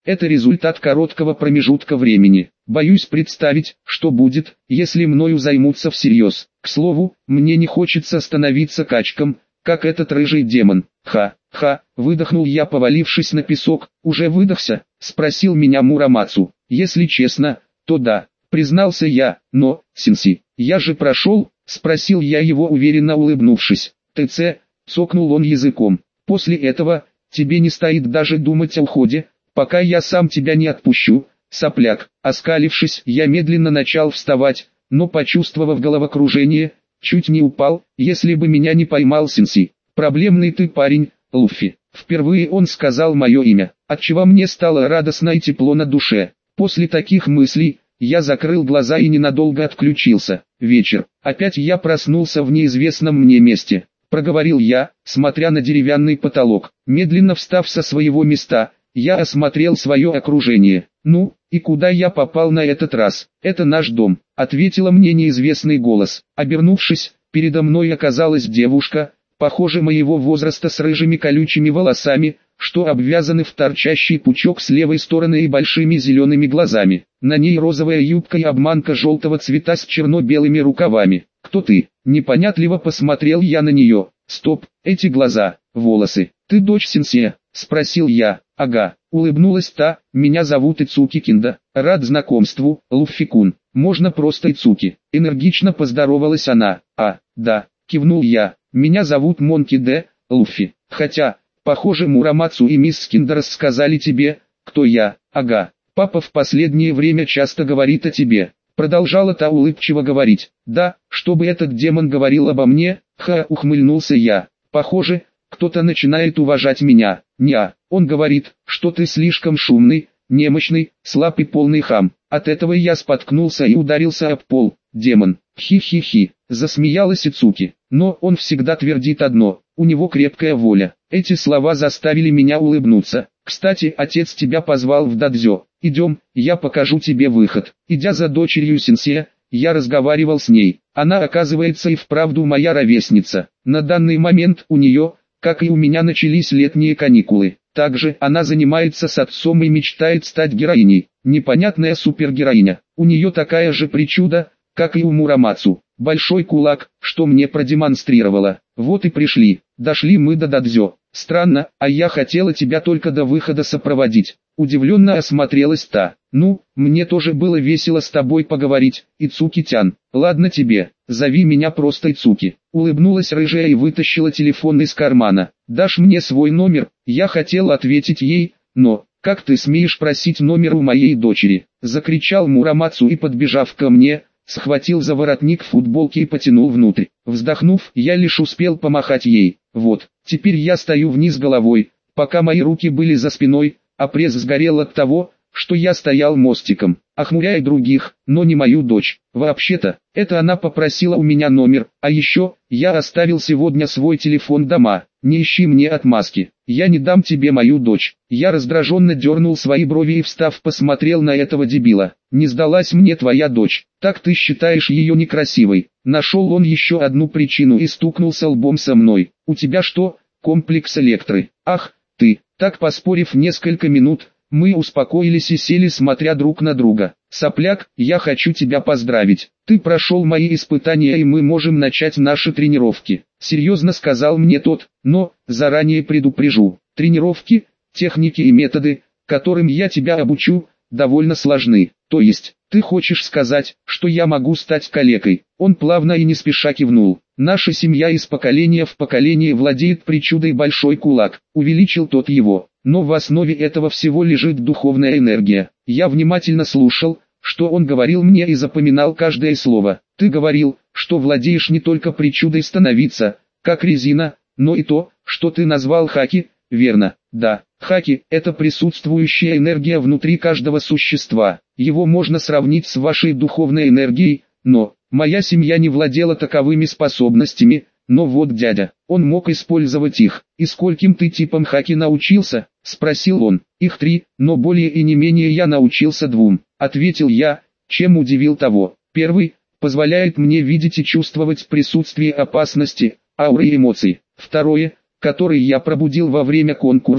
Это результат короткого промежутка времени. Боюсь представить, что будет, если мною займутся всерьез. К слову, мне не хочется становиться качком, как этот рыжий демон. Ха, выдохнул я, повалившись на песок. Уже выдохся? Спросил меня Мурамацу. Если честно, то да, признался я. Но, Синси, я же прошел? Спросил я его, уверенно улыбнувшись. ТЦ, цокнул он языком. После этого, тебе не стоит даже думать о уходе, пока я сам тебя не отпущу. Сопляк. Оскалившись, я медленно начал вставать, но, почувствовав головокружение, чуть не упал, если бы меня не поймал Синси. Проблемный ты парень, Луффи. Впервые он сказал мое имя, отчего мне стало радостно и тепло на душе. После таких мыслей, я закрыл глаза и ненадолго отключился. Вечер. Опять я проснулся в неизвестном мне месте. Проговорил я, смотря на деревянный потолок. Медленно встав со своего места, я осмотрел свое окружение. Ну, и куда я попал на этот раз? Это наш дом, ответила мне неизвестный голос. Обернувшись, передо мной оказалась девушка, похоже моего возраста, с рыжими колючими волосами, что обвязаны в торчащий пучок с левой стороны, и большими зелеными глазами. На ней розовая юбка и обманка желтого цвета с черно-белыми рукавами. «Кто ты?» Непонятливо посмотрел я на нее. «Стоп, эти глаза, волосы. Ты дочь Синсея?» Спросил я. «Ага», улыбнулась та. «Меня зовут Ицуки Кинда. Рад знакомству, Луффи-кун. Можно просто Ицуки». Энергично поздоровалась она. «А, да», кивнул я. «Меня зовут Монки Д. Луффи. Хотя, похоже, Мурамацу и мисс Кинда рассказали тебе, кто я». «Ага, папа в последнее время часто говорит о тебе». Продолжала та улыбчиво говорить. «Да, чтобы этот демон говорил обо мне?» Ухмыльнулся я. «Похоже, кто-то начинает уважать меня». «Неа, он говорит, что ты слишком шумный, немощный, слаб и полный хам». От этого я споткнулся и ударился об пол. «Демон, хи-хи-хи», засмеялась Ицуки. «Но он всегда твердит одно, у него крепкая воля». Эти слова заставили меня улыбнуться. «Кстати, отец тебя позвал в дадзё. Идем, я покажу тебе выход». Идя за дочерью Синсея, я разговаривал с ней. Она, оказывается, и вправду моя ровесница. На данный момент у нее, как и у меня, начались летние каникулы. Также она занимается с отцом и мечтает стать героиней. Непонятная супергероиня. У нее такая же причуда, как и у Мурамацу. Большой кулак, что мне продемонстрировала. Вот и пришли. Дошли мы до дадзё. Странно, а я хотела тебя только до выхода сопроводить. Удивленно осмотрелась та. Ну, мне тоже было весело с тобой поговорить, Ицуки-тян. Ладно тебе, зови меня просто Ицуки. Улыбнулась рыжая и вытащила телефон из кармана. Дашь мне свой номер? Я хотел ответить ей, но... «Как ты смеешь просить номер у моей дочери?» Закричал Мурамацу и, подбежав ко мне, схватил за воротник футболки и потянул внутрь. Вздохнув, я лишь успел помахать ей. Вот, теперь я стою вниз головой, пока мои руки были за спиной, а пресс сгорел от того, что я стоял мостиком, охмуряя других, но не мою дочь. Вообще-то, это она попросила у меня номер, а еще, я оставил сегодня свой телефон дома. Не ищи мне отмазки, я не дам тебе мою дочь. Я раздраженно дернул свои брови и, встав, посмотрел на этого дебила. Не сдалась мне твоя дочь, так ты считаешь ее некрасивой? Нашел он еще одну причину и стукнулся лбом со мной. У тебя что, комплекс Электры? Ах, ты. Так, поспорив несколько минут, мы успокоились и сели, смотря друг на друга. «Сопляк, я хочу тебя поздравить. Ты прошел мои испытания, и мы можем начать наши тренировки», — серьезно сказал мне тот. «Но, заранее предупрежу, тренировки, техники и методы, которым я тебя обучу, довольно сложны. То есть, ты хочешь сказать, что я могу стать калекой?» Он плавно и не спеша кивнул. «Наша семья из поколения в поколение владеет причудой большой кулак», — увеличил тот его. «Но в основе этого всего лежит духовная энергия». Я внимательно слушал, что он говорил мне, и запоминал каждое слово. «Ты говорил, что владеешь не только причудой становиться, как резина, но и то, что ты назвал хаки, верно?» «Да, хаки – это присутствующая энергия внутри каждого существа. Его можно сравнить с вашей духовной энергией, но моя семья не владела таковыми способностями». «Но вот дядя, он мог использовать их. И скольким ты типам хаки научился?» — спросил он. «Их 3, но более и не менее я научился 2», — ответил я, чем удивил того. «Первый — позволяет мне видеть и чувствовать присутствие опасности, ауры и эмоций. Второе, который я пробудил во время конкурса,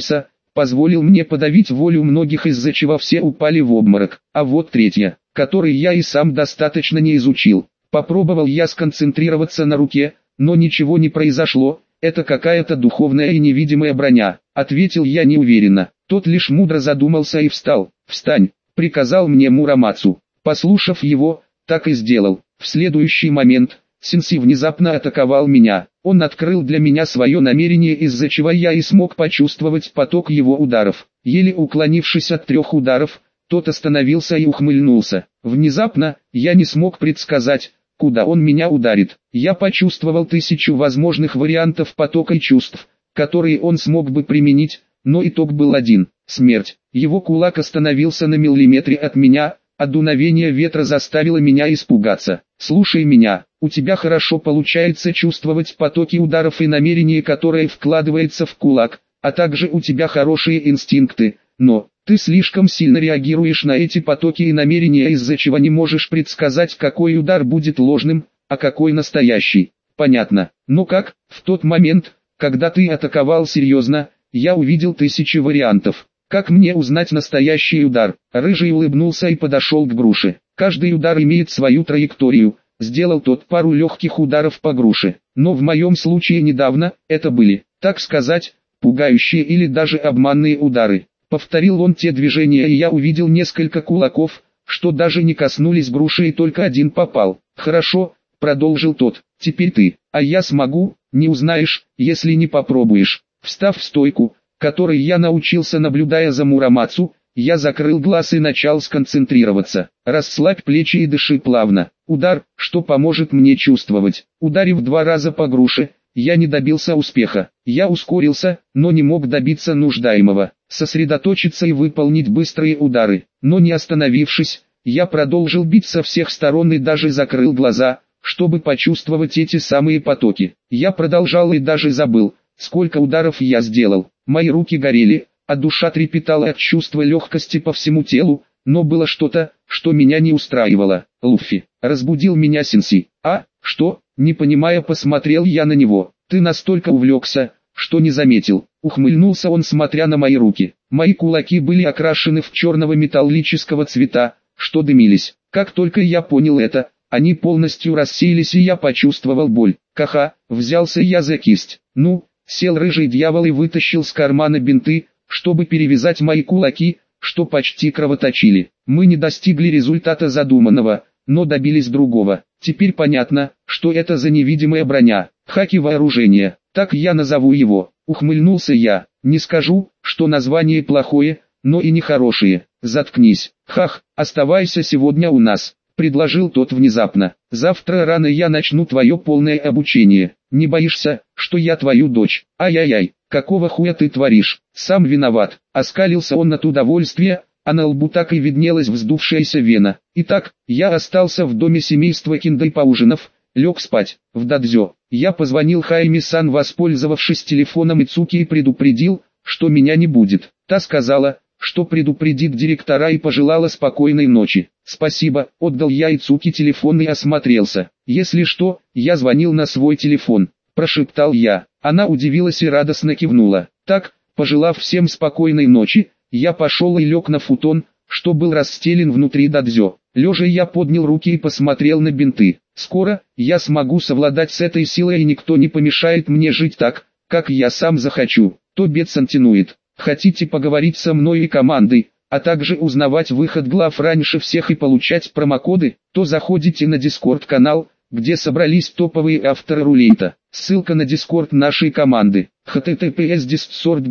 позволил мне подавить волю многих, из-за чего все упали в обморок. А вот третья, которую я и сам достаточно не изучил. Попробовал я сконцентрироваться на руке, но ничего не произошло. Это какая-то духовная и невидимая броня, ответил я неуверенно. Тот лишь мудро задумался и встал. «Встань», приказал мне Мурамацу. Послушав его, так и сделал. В следующий момент Сенси внезапно атаковал меня. Он открыл для меня свое намерение, из-за чего я и смог почувствовать поток его ударов. Еле уклонившись от 3 ударов, тот остановился и ухмыльнулся. Внезапно, я не смог предсказать, куда он меня ударит. Я почувствовал 1000 возможных вариантов потока чувств, которые он смог бы применить, но итог был один – смерть. Его кулак остановился на миллиметре от меня, а дуновение ветра заставило меня испугаться. «Слушай меня, у тебя хорошо получается чувствовать потоки ударов и намерение, которое вкладывается в кулак, а также у тебя хорошие инстинкты, но ты слишком сильно реагируешь на эти потоки и намерения, из-за чего не можешь предсказать, какой удар будет ложным, а какой настоящий. Понятно. Но как? В тот момент, когда ты атаковал серьезно, я увидел 1000 вариантов. Как мне узнать настоящий удар?» Рыжий улыбнулся и подошел к груше. «Каждый удар имеет свою траекторию», сделал тот пару легких ударов по груше. Но в моем случае недавно, это были, так сказать, пугающие или даже обманные удары. Повторил он те движения, и я увидел несколько кулаков, что даже не коснулись груши, и только один попал. «Хорошо», продолжил тот, «теперь ты, а я смогу, не узнаешь, если не попробуешь». Встав в стойку, которой я научился, наблюдая за Мурамацу, я закрыл глаз и начал сконцентрироваться. «Расслабь плечи и дыши плавно. Удар, что поможет мне чувствовать». Ударив 2 раза по груше, я не добился успеха. Я ускорился, но не мог добиться нуждаемого. Сосредоточиться и выполнить быстрые удары. Но не остановившись, я продолжил бить со всех сторон и даже закрыл глаза, чтобы почувствовать эти самые потоки. Я продолжал и даже забыл, сколько ударов я сделал. Мои руки горели, а душа трепетала от чувства легкости по всему телу, но было что-то, что меня не устраивало. «Луффи», разбудил меня Сенси. «А, что?» Не понимая, посмотрел я на него. «Ты настолько увлекся, что не заметил». Ухмыльнулся он, смотря на мои руки. Мои кулаки были окрашены в черного металлического цвета, что дымились. Как только я понял это, они полностью рассеялись, и я почувствовал боль. «Ха-ха», взялся я за кисть. «Ну?» Сел рыжий дьявол и вытащил с кармана бинты, чтобы перевязать мои кулаки, что почти кровоточили. Мы не достигли результата задуманного, но добились другого. Теперь понятно, что это за невидимая броня. Хаки вооружения, так я назову его. Ухмыльнулся я. Не скажу, что название плохое, но и не хорошее. Заткнись. Хах, оставайся сегодня у нас, предложил тот внезапно. Завтра рано я начну твое полное обучение. Не боишься, что я твою дочь? Ай-яй-яй, какого хуя ты творишь? Сам виноват. Оскалился он от удовольствия, а на лбу так и виднелась вздувшаяся вена. Итак, я остался в доме семейства Киндэй, поужинав, лег спать. В дадзё. Я позвонил Хайми-сан, воспользовавшись телефоном Ицуки, и предупредил, что меня не будет. Та сказала, что предупредит директора, и пожелала спокойной ночи. «Спасибо», отдал я Ицуки телефон и осмотрелся. «Если что, я звонил на свой телефон», прошептал я. Она удивилась и радостно кивнула. Так, пожелав всем спокойной ночи, я пошел и лег на футон, что был расстелен внутри дадзё. Лежа я поднял руки и посмотрел на бинты. Скоро, я смогу совладать с этой силой, и никто не помешает мне жить так, как я сам захочу. Тобет Сантинует. Хотите поговорить со мной и командой, а также узнавать выход глав раньше всех и получать промокоды, то заходите на Discord канал, где собрались топовые авторы рулейта. Ссылка на Discord нашей команды. https discord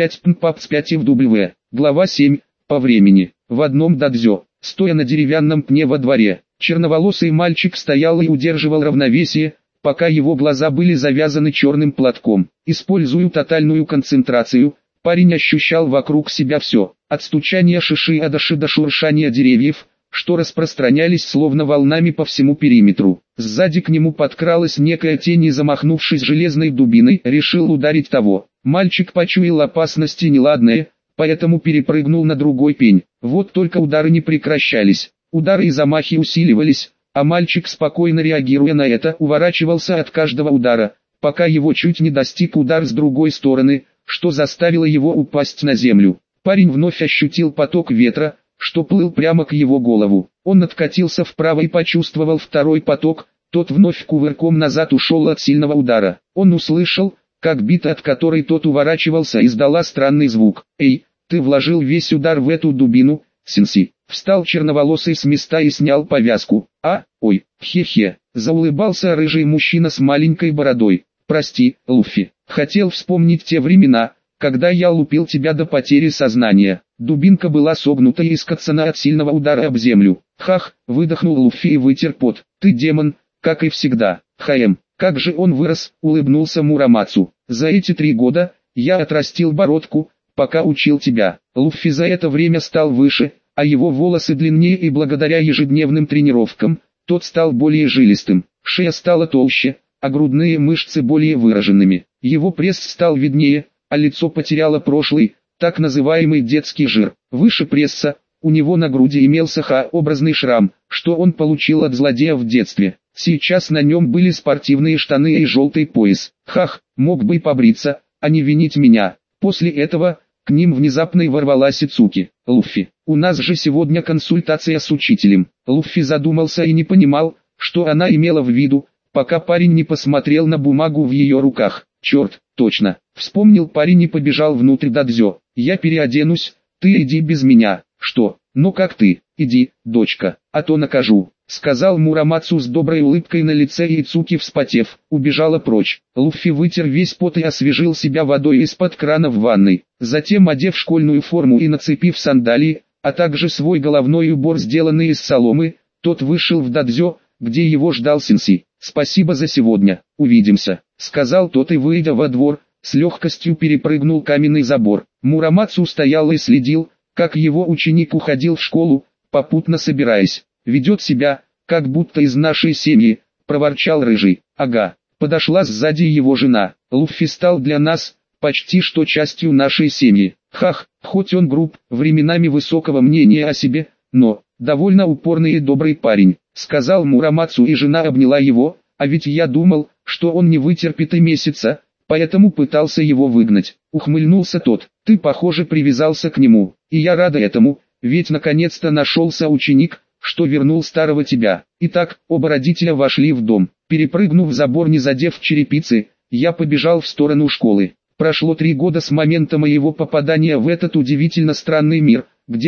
gg5pmpaps5fw. Глава 7. По времени. В одном дадзё, стоя на деревянном пне во дворе, черноволосый мальчик стоял и удерживал равновесие, пока его глаза были завязаны черным платком. Используя тотальную концентрацию, парень ощущал вокруг себя все, от стучания шиши адаши до шуршания деревьев, что распространялись словно волнами по всему периметру. Сзади к нему подкралась некая тень и, замахнувшись железной дубиной, решил ударить того. Мальчик почуял опасности неладное, поэтому перепрыгнул на другой пень. Вот только удары не прекращались. Удары и замахи усиливались, а мальчик, спокойно реагируя на это, уворачивался от каждого удара, пока его чуть не достиг удар с другой стороны, что заставило его упасть на землю. Парень вновь ощутил поток ветра, что плыл прямо к его голову. Он откатился вправо и почувствовал второй поток, тот вновь кувырком назад ушел от сильного удара. Он услышал, как бита, от которой тот уворачивался, издала странный звук. «Эй, ты вложил весь удар в эту дубину, Сенси!» Встал черноволосый с места и снял повязку. Ой, хе-хе, заулыбался рыжий мужчина с маленькой бородой. «Прости, Луффи, хотел вспомнить те времена, когда я лупил тебя до потери сознания». Дубинка была согнута и искоцана от сильного удара об землю. «Хах!» — выдохнул Луффи и вытер пот. «Ты демон, как и всегда, Хаэм». «Как же он вырос!» — улыбнулся Мурамацу. «За эти 3 года я отрастил бородку, пока учил тебя». Луффи за это время стал выше, а его волосы длиннее, и благодаря ежедневным тренировкам, тот стал более жилистым. Шея стала толще, а грудные мышцы более выраженными. Его пресс стал виднее, а лицо потеряло прошлый, так называемый детский жир. Выше пресса, у него на груди имелся Х-образный шрам, что он получил от злодея в детстве. Сейчас на нем были спортивные штаны и желтый пояс. Хах, мог бы и побриться, а не винить меня. После этого, к ним внезапно ворвалась Ицуки. «Луффи, у нас же сегодня консультация с учителем». Луффи задумался и не понимал, что она имела в виду, пока парень не посмотрел на бумагу в ее руках. «Черт, точно!» Вспомнил парень и побежал внутрь дадзё. «Я переоденусь, ты иди без меня». «Что? Ну как ты? Иди, дочка, а то накажу», — сказал Мурамацу с доброй улыбкой на лице, и Ицуки, вспотев, убежала прочь. Луффи вытер весь пот и освежил себя водой из-под крана в ванной. Затем, одев школьную форму и нацепив сандалии, а также свой головной убор, сделанный из соломы, тот вышел в дадзё, где его ждал Сенси. «Спасибо за сегодня, увидимся», — сказал тот и, выйдя во двор, с легкостью перепрыгнул каменный забор. Мурамацу стоял и следил, как его ученик уходил в школу, попутно собираясь. «Ведет себя, как будто из нашей семьи», — проворчал рыжий. «Ага». Подошла сзади его жена. «Луффи стал для нас почти что частью нашей семьи. Хах, хоть он груб, временами высокого мнения о себе, но довольно упорный и добрый парень», — сказал Мурамацу, и жена обняла его. «А ведь я думал, что он не вытерпит и месяца, поэтому пытался его выгнать». Ухмыльнулся тот. «Ты, похоже, привязался к нему, и я рада этому, ведь наконец-то нашелся ученик, что вернул старого тебя». Итак, оба родителя вошли в дом. Перепрыгнув забор, не задев черепицы, я побежал в сторону школы. Прошло 3 года с момента моего попадания в этот удивительно странный мир, где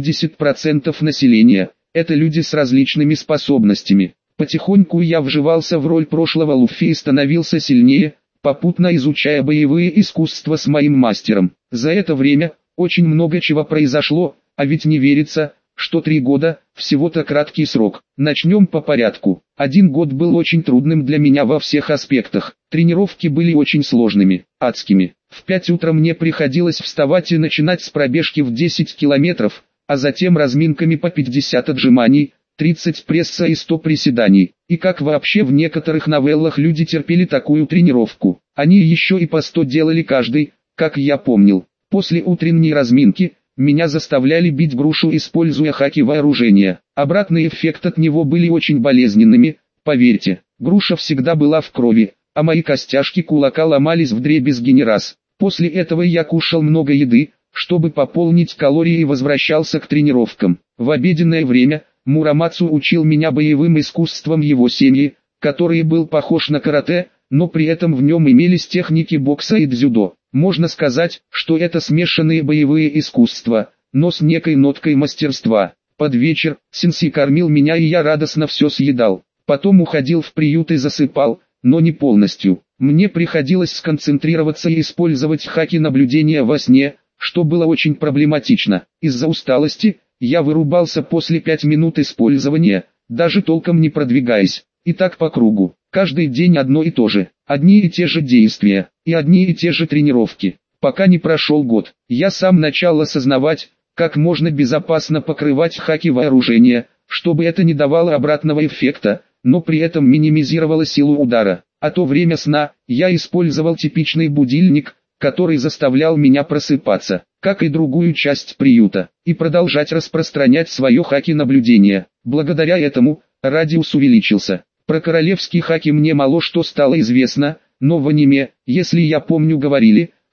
80% населения – это люди с различными способностями. Потихоньку я вживался в роль прошлого Луффи и становился сильнее, попутно изучая боевые искусства с моим мастером. За это время очень много чего произошло, а ведь не верится, что 3 года – всего-то краткий срок. Начнем по порядку. 1 год был очень трудным для меня во всех аспектах. Тренировки были очень сложными, адскими. В 5 утра мне приходилось вставать и начинать с пробежки в 10 километров, а затем разминками по 50 отжиманий, 30 пресса и 100 приседаний. И как вообще в некоторых новеллах люди терпели такую тренировку? Они еще и по 100 делали каждый, как я помнил. После утренней разминки меня заставляли бить грушу, используя хаки-вооружения. Обратный эффект от него были очень болезненными, поверьте. Груша всегда была в крови, а мои костяшки кулака ломались вдребезги не раз. После этого я кушал много еды, чтобы пополнить калории, и возвращался к тренировкам. В обеденное время Мурамацу учил меня боевым искусствам его семьи, который был похож на карате, но при этом в нем имелись техники бокса и дзюдо. Можно сказать, что это смешанные боевые искусства, но с некой ноткой мастерства. Под вечер Сенси кормил меня, и я радостно все съедал. Потом уходил в приют и засыпал, но не полностью. Мне приходилось сконцентрироваться и использовать хаки наблюдения во сне, что было очень проблематично. Из-за усталости я вырубался после 5 минут использования, даже толком не продвигаясь. И так по кругу. Каждый день одно и то же. Одни и те же действия, и одни и те же тренировки. Пока не прошел год, я сам начал осознавать, как можно безопасно покрывать хаки вооружения, чтобы это не давало обратного эффекта, но при этом минимизировало силу удара. А то время сна, я использовал типичный будильник, который заставлял меня просыпаться, как и другую часть приюта, и продолжать распространять свое хаки-наблюдение. Благодаря этому, радиус увеличился. Про королевские хаки мне мало что стало известно, но в аниме, если я помню, говорили,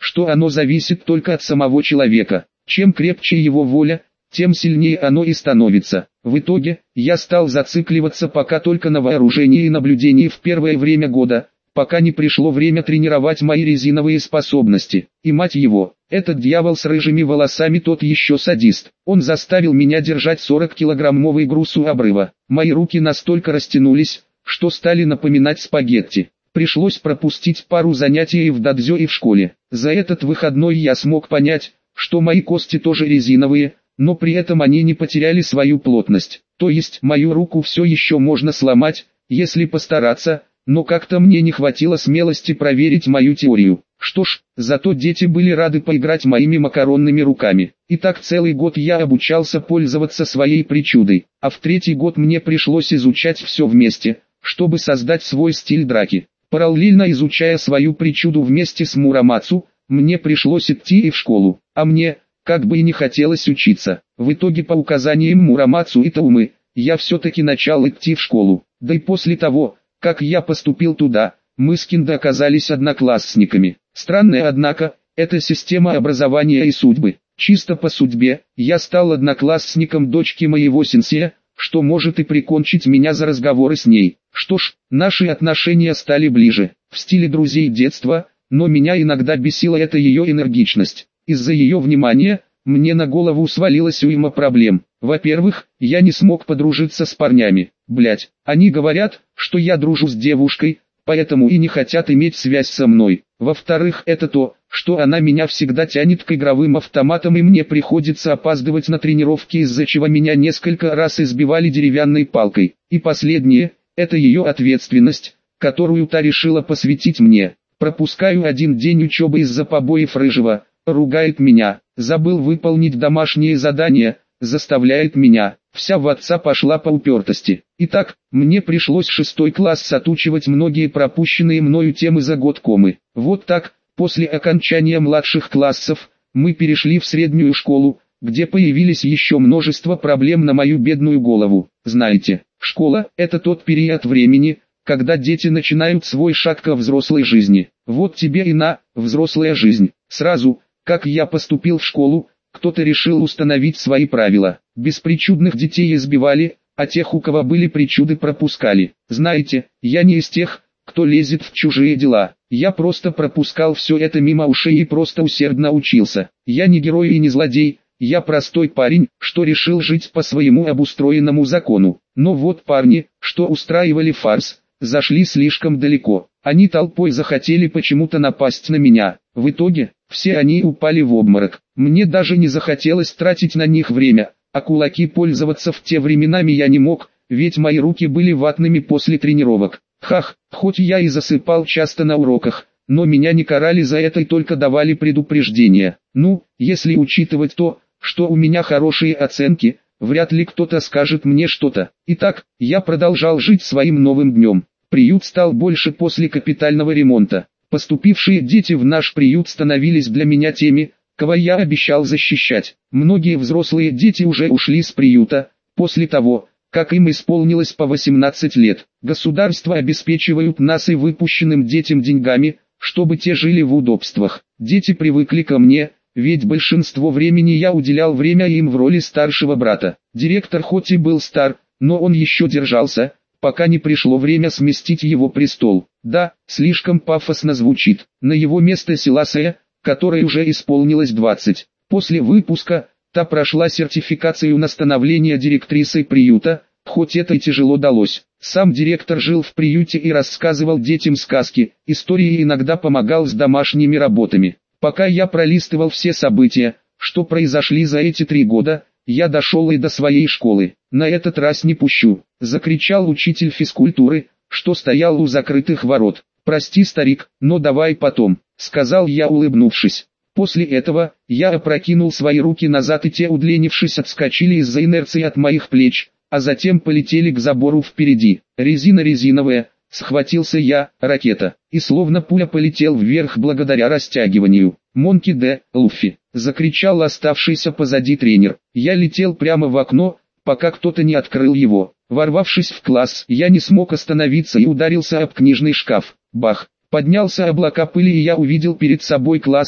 что оно зависит только от самого человека. Чем крепче его воля, тем сильнее оно и становится. В итоге, я стал зацикливаться пока только на вооружении и наблюдении в первое время года, пока не пришло время тренировать мои резиновые способности. И мать его, этот дьявол с рыжими волосами тот еще садист. Он заставил меня держать 40-килограммовый груз у обрыва. Мои руки настолько растянулись, что стали напоминать спагетти. Пришлось пропустить пару занятий и в дадзё, и в школе. За этот выходной я смог понять, что мои кости тоже резиновые, но при этом они не потеряли свою плотность. То есть мою руку все еще можно сломать, если постараться, но как-то мне не хватило смелости проверить мою теорию. Что ж, зато дети были рады поиграть моими макаронными руками. И так целый год я обучался пользоваться своей причудой, а в третий год мне пришлось изучать все вместе, чтобы создать свой стиль драки. Параллельно изучая свою причуду вместе с Мурамацу, мне пришлось идти и в школу, а мне, как бы и не хотелось учиться. В итоге по указаниям Мурамацу и Таумы, я все-таки начал идти в школу. Да и после того, как я поступил туда, мы с Киндо оказались одноклассниками. Странная, однако, эта система образования и судьбы. Чисто по судьбе, я стал одноклассником дочки моего сенсея, что может и прикончить меня за разговоры с ней. Что ж, наши отношения стали ближе, в стиле друзей детства, но меня иногда бесила эта ее энергичность. Из-за ее внимания, мне на голову свалилась уйма проблем. Во-первых, я не смог подружиться с парнями. Блять, они говорят, что я дружу с девушкой, поэтому и не хотят иметь связь со мной. Во-вторых, это то, что она меня всегда тянет к игровым автоматам и мне приходится опаздывать на тренировки, из-за чего меня несколько раз избивали деревянной палкой. И последнее, это ее ответственность, которую та решила посвятить мне. Пропускаю один день учебы из-за побоев рыжего, ругает меня, забыл выполнить домашние задания, заставляет меня, вся в отца пошла по упертости. Итак, мне пришлось 6 класс отучивать многие пропущенные мною темы за год комы. Вот так, после окончания младших классов, мы перешли в среднюю школу, где появились еще множество проблем на мою бедную голову. Знаете, школа – это тот период времени, когда дети начинают свой шаг ко взрослой жизни. Вот тебе и на, взрослая жизнь. Сразу, как я поступил в школу, кто-то решил установить свои правила. Беспричудных детей избивали, а тех, у кого были причуды, пропускали. Знаете, я не из тех, кто лезет в чужие дела. Я просто пропускал все это мимо ушей и просто усердно учился. Я не герой и не злодей, я простой парень, что решил жить по своему обустроенному закону. Но вот парни, что устраивали фарс, зашли слишком далеко. Они толпой захотели почему-то напасть на меня. В итоге, все они упали в обморок. Мне даже не захотелось тратить на них время, а кулаки пользоваться в те временами я не мог, ведь мои руки были ватными после тренировок. Хах, хоть я и засыпал часто на уроках, но меня не карали за это и только давали предупреждения. Ну, если учитывать то, что у меня хорошие оценки, вряд ли кто-то скажет мне что-то. Итак, я продолжал жить своим новым днем. Приют стал больше после капитального ремонта. Поступившие дети в наш приют становились для меня теми, кого я обещал защищать. Многие взрослые дети уже ушли с приюта, после того, как им исполнилось по 18 лет. Государство обеспечивают нас и выпущенным детям деньгами, чтобы те жили в удобствах. Дети привыкли ко мне, ведь большинство времени я уделял время им в роли старшего брата. Директор хоть и был стар, но он еще держался, пока не пришло время сместить его престол. Да, слишком пафосно звучит. На его место Селасея, которой уже исполнилось 20. После выпуска, та прошла сертификацию на становление директрисой приюта, хоть это и тяжело далось. Сам директор жил в приюте и рассказывал детям сказки, истории и иногда помогал с домашними работами. Пока я пролистывал все события, что произошли за эти 3 года, я дошел и до своей школы. «На этот раз не пущу», — закричал учитель физкультуры, что стоял у закрытых ворот. «Прости, старик, но давай потом», — сказал я, улыбнувшись. После этого, я опрокинул свои руки назад и те, удлинившись, отскочили из-за инерции от моих плеч, а затем полетели к забору впереди. Резина резиновая, схватился я, ракета, и словно пуля полетел вверх благодаря растягиванию. «Монки Д. Луффи!» — закричал оставшийся позади тренер. Я летел прямо в окно, пока кто-то не открыл его. Ворвавшись в класс, я не смог остановиться и ударился об книжный шкаф. Бах! Поднялся облака пыли и я увидел перед собой класс,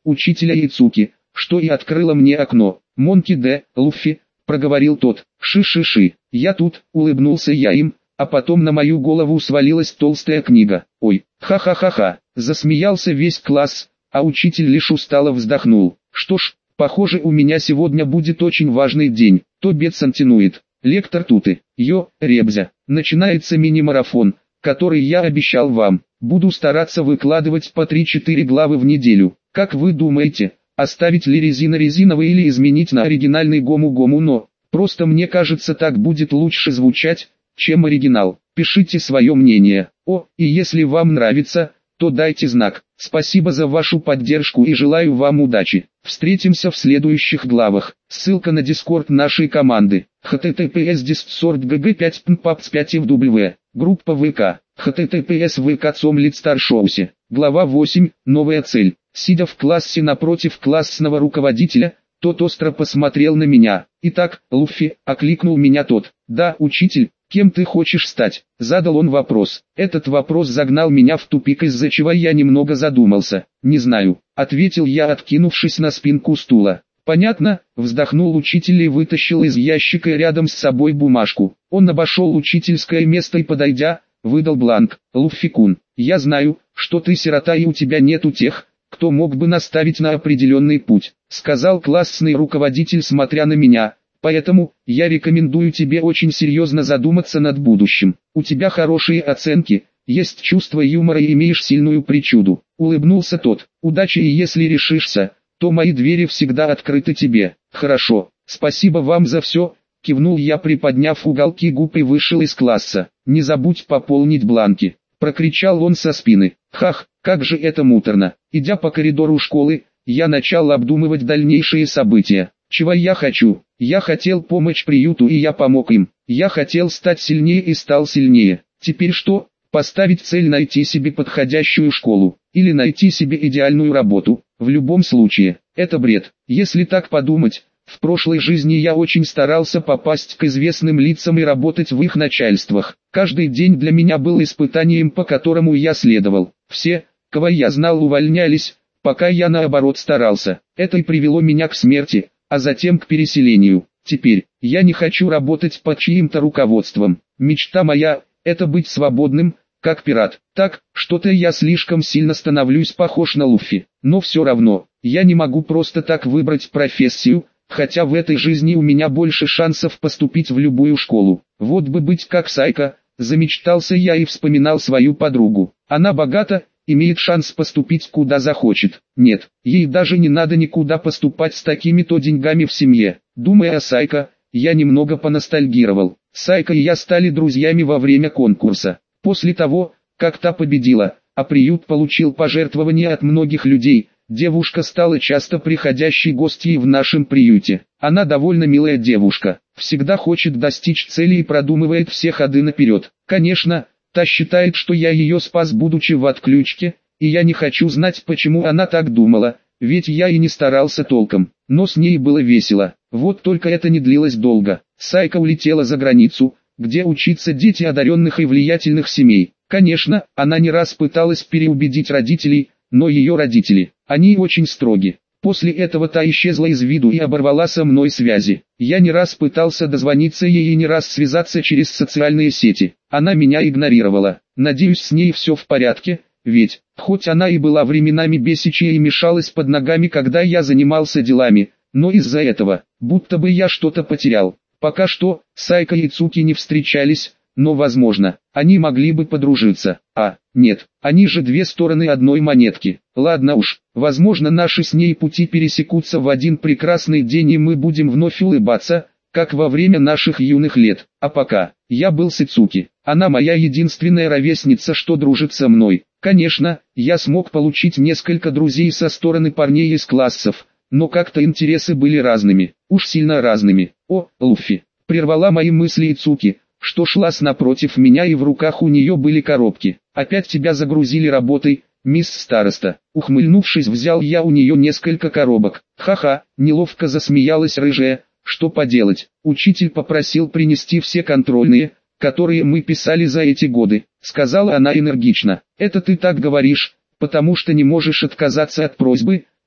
учителя Яцуки, что и открыло мне окно. Монки Д. Луффи, проговорил тот. Ши-ши-ши, я тут, улыбнулся я им, а потом на мою голову свалилась толстая книга. Ой, ха-ха-ха-ха, засмеялся весь класс, а учитель лишь устало вздохнул. Что ж, похоже, у меня сегодня будет очень важный день. Тобет сантинует. Лектор туты. Йо, ребзя. Начинается мини-марафон, который я обещал вам. Буду стараться выкладывать по 3-4 главы в неделю. Как вы думаете, оставить ли резиновый или изменить на оригинальный гому-гому, но просто мне кажется, так будет лучше звучать, чем оригинал. Пишите свое мнение. О, и если вам нравится, то дайте знак. Спасибо за вашу поддержку и желаю вам удачи. Встретимся в следующих главах. Ссылка на дискорд нашей команды. https discord gg5 pmpaps 5 fw. Группа ВК. https vk.com/старшоусе. Глава 8. Новая цель. Сидя в классе напротив классного руководителя, тот остро посмотрел на меня. «Итак, Луффи», — окликнул меня тот. «Да, учитель, кем ты хочешь стать?» Задал он вопрос. Этот вопрос загнал меня в тупик, из-за чего я немного задумался. «Не знаю», — ответил я, откинувшись на спинку стула. «Понятно», — вздохнул учитель и вытащил из ящика рядом с собой бумажку. Он обошел учительское место и, подойдя, выдал бланк. «Луффи-кун, я знаю, что ты сирота и у тебя нету тех, кто мог бы наставить на определенный путь», — сказал классный руководитель, смотря на меня. «Поэтому, я рекомендую тебе очень серьезно задуматься над будущим. У тебя хорошие оценки, есть чувство юмора и имеешь сильную причуду». Улыбнулся тот. «Удачи, и если решишься, то мои двери всегда открыты тебе». «Хорошо, спасибо вам за все», — кивнул я, приподняв уголки губ, и вышел из класса. «Не забудь пополнить бланки», — прокричал он со спины. «Хах, как же это муторно». Идя по коридору школы, я начал обдумывать дальнейшие события. Чего я хочу? Я хотел помочь приюту, и я помог им. Я хотел стать сильнее и стал сильнее. Теперь что? Поставить цель найти себе подходящую школу, или найти себе идеальную работу. В любом случае, это бред. Если так подумать, в прошлой жизни я очень старался попасть к известным лицам и работать в их начальствах. Каждый день для меня был испытанием, по которому я следовал. Все, кого я знал, увольнялись, пока я наоборот старался. Это и привело меня к смерти, а затем к переселению. Теперь, я не хочу работать под чьим-то руководством. Мечта моя – это быть свободным, как пират. Так, что-то я слишком сильно становлюсь похож на Луффи. Но все равно, я не могу просто так выбрать профессию, хотя в этой жизни у меня больше шансов поступить в любую школу. Вот бы быть как Сайка, замечтался я и вспоминал свою подругу. Она богата, имеет шанс поступить куда захочет. Нет, ей даже не надо никуда поступать с такими-то деньгами в семье. Думая о Сайка, я немного поностальгировал. Сайка и я стали друзьями во время конкурса. После того, как та победила, а приют получил пожертвования от многих людей, девушка стала часто приходящей гостьей в нашем приюте. Она довольно милая девушка, всегда хочет достичь цели и продумывает все ходы наперед. Конечно, та считает, что я ее спас, будучи в отключке, и я не хочу знать, почему она так думала, ведь я и не старался толком, но с ней было весело. Вот только это не длилось долго. Сайка улетела за границу, где учатся дети одаренных и влиятельных семей. Конечно, она не раз пыталась переубедить родителей, но ее родители, они очень строги. После этого та исчезла из виду и оборвала со мной связи. Я не раз пытался дозвониться ей и не раз связаться через социальные сети. Она меня игнорировала. Надеюсь, с ней все в порядке, ведь, хоть она и была временами бесячей и мешалась под ногами, когда я занимался делами, но из-за этого, будто бы я что-то потерял. Пока что, Сайка и Цуки не встречались, но возможно, они могли бы подружиться. Нет, они же две стороны одной монетки. Ладно уж, возможно, наши с ней пути пересекутся в один прекрасный день, и мы будем вновь улыбаться, как во время наших юных лет. А пока, я был с Ицуки. Она моя единственная ровесница, что дружит со мной. Конечно, я смог получить несколько друзей со стороны парней из классов, но как-то интересы были разными, уж сильно разными. «О, Луффи!» — прервала мои мысли Ицуки, что шла напротив меня, и в руках у нее были коробки. «Опять тебя загрузили работой, мисс Староста?» Ухмыльнувшись, взял я у нее несколько коробок. «Ха-ха!» — неловко засмеялась рыжая. «Что поделать, учитель попросил принести все контрольные, которые мы писали за эти годы», — сказала она энергично. «Это ты так говоришь, потому что не можешь отказаться от просьбы»,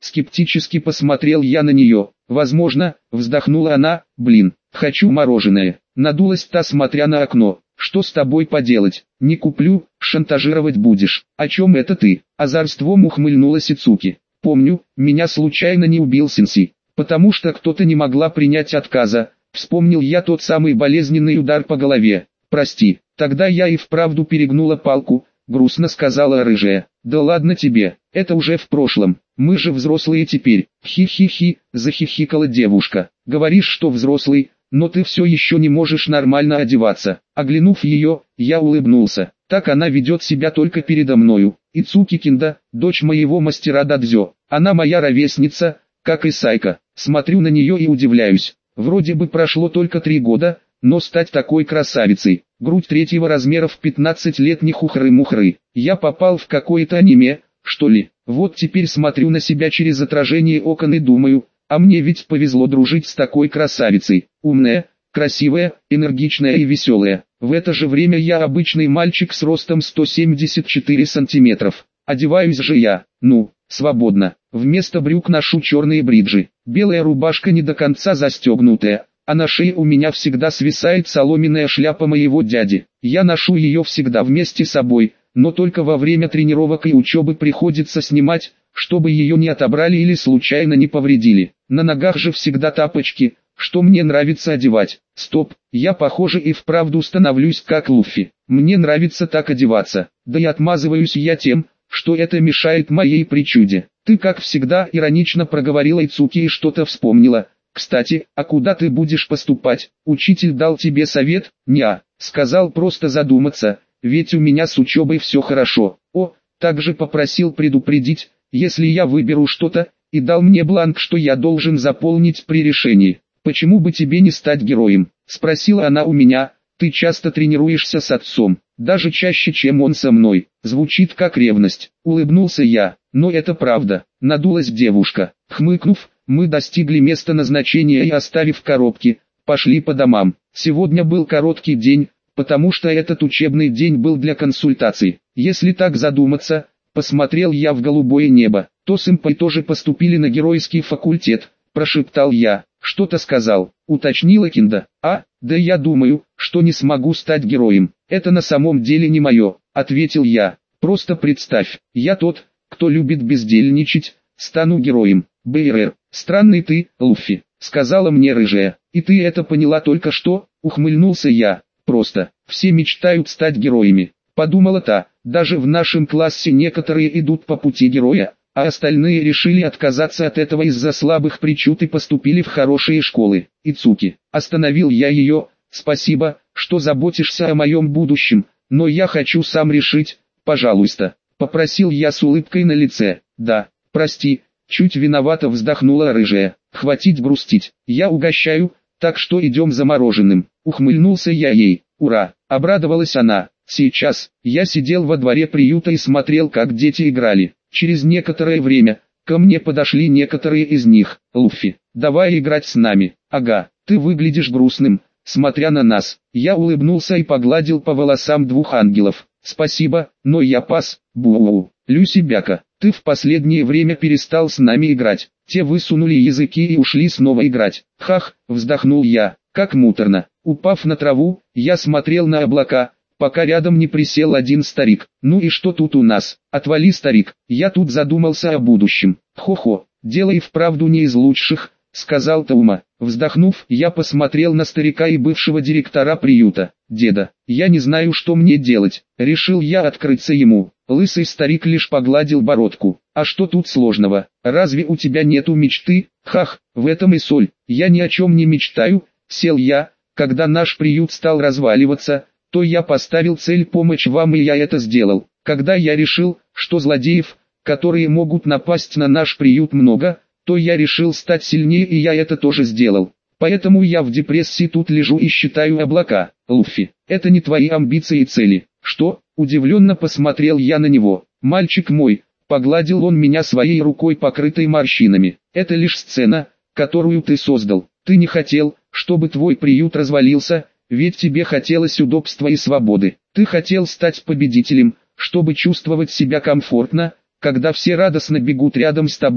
Скептически посмотрел я на нее. Возможно, вздохнула она, блин, хочу мороженое. Надулась та, смотря на окно. Что с тобой поделать? Не куплю, шантажировать будешь. О чем это ты? Озорством ухмыльнулась Ицуки. Помню, меня случайно не убил Сенси, потому что кто-то не могла принять отказа. Вспомнил я тот самый болезненный удар по голове. Прости, тогда я и вправду перегнула палку, грустно сказала рыжая. Да ладно тебе, это уже в прошлом, мы же взрослые теперь. Хи-хи-хи, захихикала девушка. Говоришь, что взрослый, но ты все еще не можешь нормально одеваться. Оглянув ее, я улыбнулся. Так она ведет себя только передо мною. Ицуки Кинда, дочь моего мастера дадзё. Она моя ровесница, как и Сайка. Смотрю на нее и удивляюсь. Вроде бы прошло только 3 года, но стать такой красавицей. Грудь 3-го размера в 15-летних ухры-мухры. Я попал в какое-то аниме, что ли. Вот теперь смотрю на себя через отражение окон и думаю, а мне ведь повезло дружить с такой красавицей. Умная, красивая, энергичная и веселая. В это же время я обычный мальчик с ростом 174 сантиметров. Одеваюсь же я, свободно. Вместо брюк ношу черные бриджи. Белая рубашка не до конца застегнутая, а на шее у меня всегда свисает соломенная шляпа моего дяди. Я ношу ее всегда вместе с собой, но только во время тренировок и учебы приходится снимать, чтобы ее не отобрали или случайно не повредили. На ногах же всегда тапочки, что мне нравится одевать. Стоп, я похоже и вправду становлюсь как Луффи. Мне нравится так одеваться, да и отмазываюсь я тем, что это мешает моей причуде. Ты как всегда иронично проговорила Ицуки и что-то вспомнила. Кстати, а куда ты будешь поступать? Учитель дал тебе совет? Неа, сказал просто задуматься, ведь у меня с учебой все хорошо. Также попросил предупредить, если я выберу что-то, и дал мне бланк, что я должен заполнить при решении. Почему бы тебе не стать героем? Спросила она у меня. Ты часто тренируешься с отцом, даже чаще, чем он со мной. Звучит как ревность. Улыбнулся я, но это правда. Надулась девушка. Хмыкнув, мы достигли места назначения и, оставив коробки, пошли по домам. Сегодня был короткий день, потому что этот учебный день был для консультаций. Если так задуматься, посмотрел я в голубое небо, то сэмпай тоже поступили на геройский факультет, прошептал я. Что-то сказал, уточнила Кинда. Да я думаю, что не смогу стать героем. Это на самом деле не мое, ответил я. Просто представь, я тот, кто любит бездельничать, стану героем. БРР, странный ты, Луффи, сказала мне рыжая. И ты это поняла только что? Ухмыльнулся я. Просто, все мечтают стать героями. Подумала та, даже в нашем классе некоторые идут по пути героя, а остальные решили отказаться от этого из-за слабых причуд и поступили в хорошие школы. Ицуки, остановил я ее, спасибо, что заботишься о моем будущем, но я хочу сам решить, пожалуйста, попросил я с улыбкой на лице. Да, прости, чуть виновато вздохнула рыжая. Хватит грустить, я угощаю, так что идем за мороженым. Ухмыльнулся я ей. Ура, обрадовалась она. Сейчас, я сидел во дворе приюта и смотрел, как дети играли. Через некоторое время, ко мне подошли некоторые из них. Луффи, давай играть с нами. Ага, ты выглядишь грустным, смотря на нас. Я улыбнулся и погладил по волосам 2 ангелов. Спасибо, но я пас. Бу-у-у. Люси Бяка, ты в последнее время перестал с нами играть. Те высунули языки и ушли снова играть. Хах, вздохнул я, как муторно. Упав на траву, я смотрел на облака, пока рядом не присел один старик. Ну и что тут у нас? Отвали, старик, я тут задумался о будущем. Хо-хо, дело и вправду не из лучших, сказал Таума. Вздохнув, я посмотрел на старика и бывшего директора приюта. Деда, я не знаю, что мне делать. Решил я открыться ему. Лысый старик лишь погладил бородку. А что тут сложного? Разве у тебя нету мечты? Хах, в этом и соль. Я ни о чем не мечтаю. Сел я, когда наш приют стал разваливаться, то я поставил цель помочь вам, и я это сделал. Когда я решил, что злодеев, которые могут напасть на наш приют, много, то я решил стать сильнее, и я это тоже сделал. Поэтому я в депрессии тут лежу и считаю облака. Луффи, это не твои амбиции и цели. Что? Удивленно посмотрел я на него. Мальчик мой, погладил он меня своей рукой, покрытой морщинами. Это лишь сцена, которую ты создал. Ты не хотел, чтобы твой приют развалился, ведь тебе хотелось удобства и свободы. Ты хотел стать победителем, чтобы чувствовать себя комфортно, когда все радостно бегут рядом с тобой,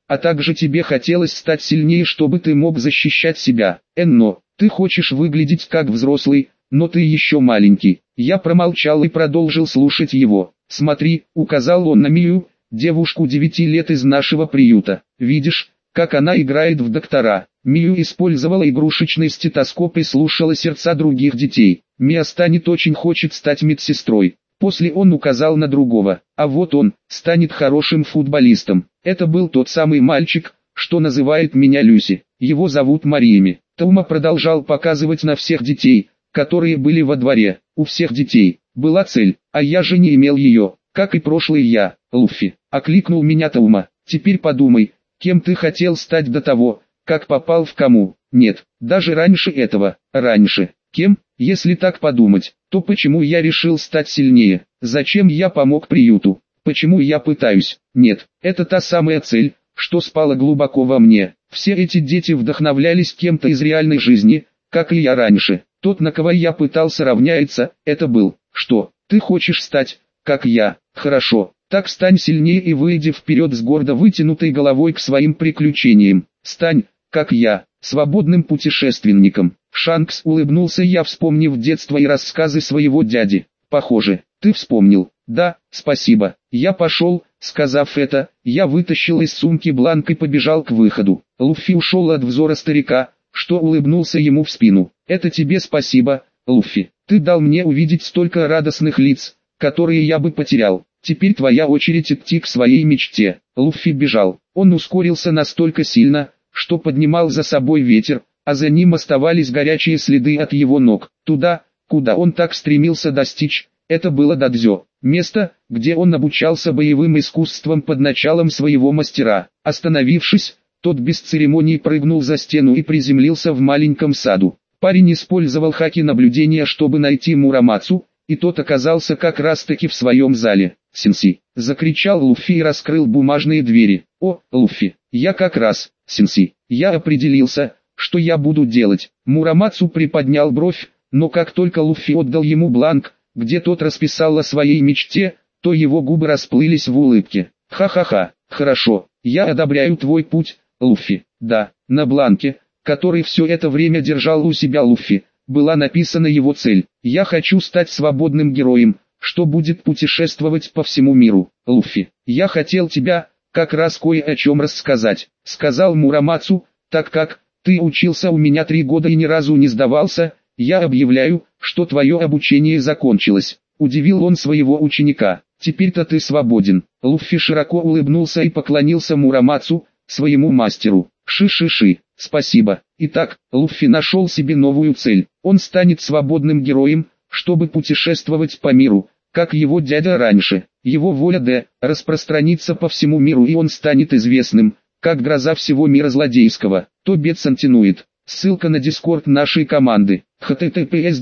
а также тебе хотелось стать сильнее, чтобы ты мог защищать себя. Энно, ты хочешь выглядеть как взрослый, но ты еще маленький. Я промолчал и продолжил слушать его. Смотри, указал он на Мию, девушку 9 лет из нашего приюта. Видишь, как она играет в доктора. Мию использовала игрушечный стетоскоп и слушала сердца других детей. Мия станет очень хочет стать медсестрой. После он указал на другого, а вот он, станет хорошим футболистом. Это был тот самый мальчик, что называет меня Люси. Его зовут Мариями. Таума продолжал показывать на всех детей, которые были во дворе. У всех детей была цель, а я же не имел ее, как и прошлый я. Луффи, окликнул меня Таума. Теперь подумай, кем ты хотел стать до того, как попал в кому? Нет, даже раньше этого. Раньше. Кем? Если так подумать, то почему я решил стать сильнее? Зачем я помог приюту? Почему я пытаюсь? Нет, это та самая цель, что спала глубоко во мне. Все эти дети вдохновлялись кем-то из реальной жизни, как и я раньше. Тот, на кого я пытался равняться, это был. Что, ты хочешь стать, как я? Хорошо, так стань сильнее и выйди вперед с гордо вытянутой головой к своим приключениям. Стань, как я, свободным путешественником. Шанкс улыбнулся, я вспомнив детство и рассказы своего дяди. Похоже, ты вспомнил. Да, спасибо. Я пошел. Сказав это, я вытащил из сумки бланк и побежал к выходу. Луффи ушел от взора старика, что улыбнулся ему в спину. Это тебе спасибо, Луффи. Ты дал мне увидеть столько радостных лиц, которые я бы потерял. Теперь твоя очередь идти к своей мечте. Луффи бежал. Он ускорился настолько сильно, что поднимал за собой ветер, а за ним оставались горячие следы от его ног. Туда, куда он так стремился достичь, это было дадзё, место, где он обучался боевым искусствам под началом своего мастера. Остановившись, тот без церемоний прыгнул за стену и приземлился в маленьком саду. Парень использовал хаки наблюдения, чтобы найти Мурамацу, и тот оказался как раз-таки в своем зале. «Сенси!» — закричал Луффи и раскрыл бумажные двери. «О, Луффи, я как раз, Сенси, я определился, что я буду делать». Мурамацу приподнял бровь, но как только Луффи отдал ему бланк, где тот расписал о своей мечте, то его губы расплылись в улыбке. «Ха-ха-ха, хорошо, я одобряю твой путь, Луффи». Да, на бланке, который все это время держал у себя Луффи, была написана его цель. «Я хочу стать свободным героем, что будет путешествовать по всему миру». «Луффи, я хотел тебя, как раз кое о чем рассказать», — сказал Мурамацу, «так как ты учился у меня 3 года и ни разу не сдавался, я объявляю, что твое обучение закончилось». Удивил он своего ученика. «Теперь-то ты свободен». Луффи широко улыбнулся и поклонился Мурамацу, своему мастеру. «Ши-ши-ши, спасибо». Итак, Луффи нашел себе новую цель. Он станет свободным героем, чтобы путешествовать по миру, как его дядя раньше. Его воля распространится по всему миру, и он станет известным, как гроза всего мира злодейского. Тобет Сантинует. Ссылка на дискорд нашей команды. https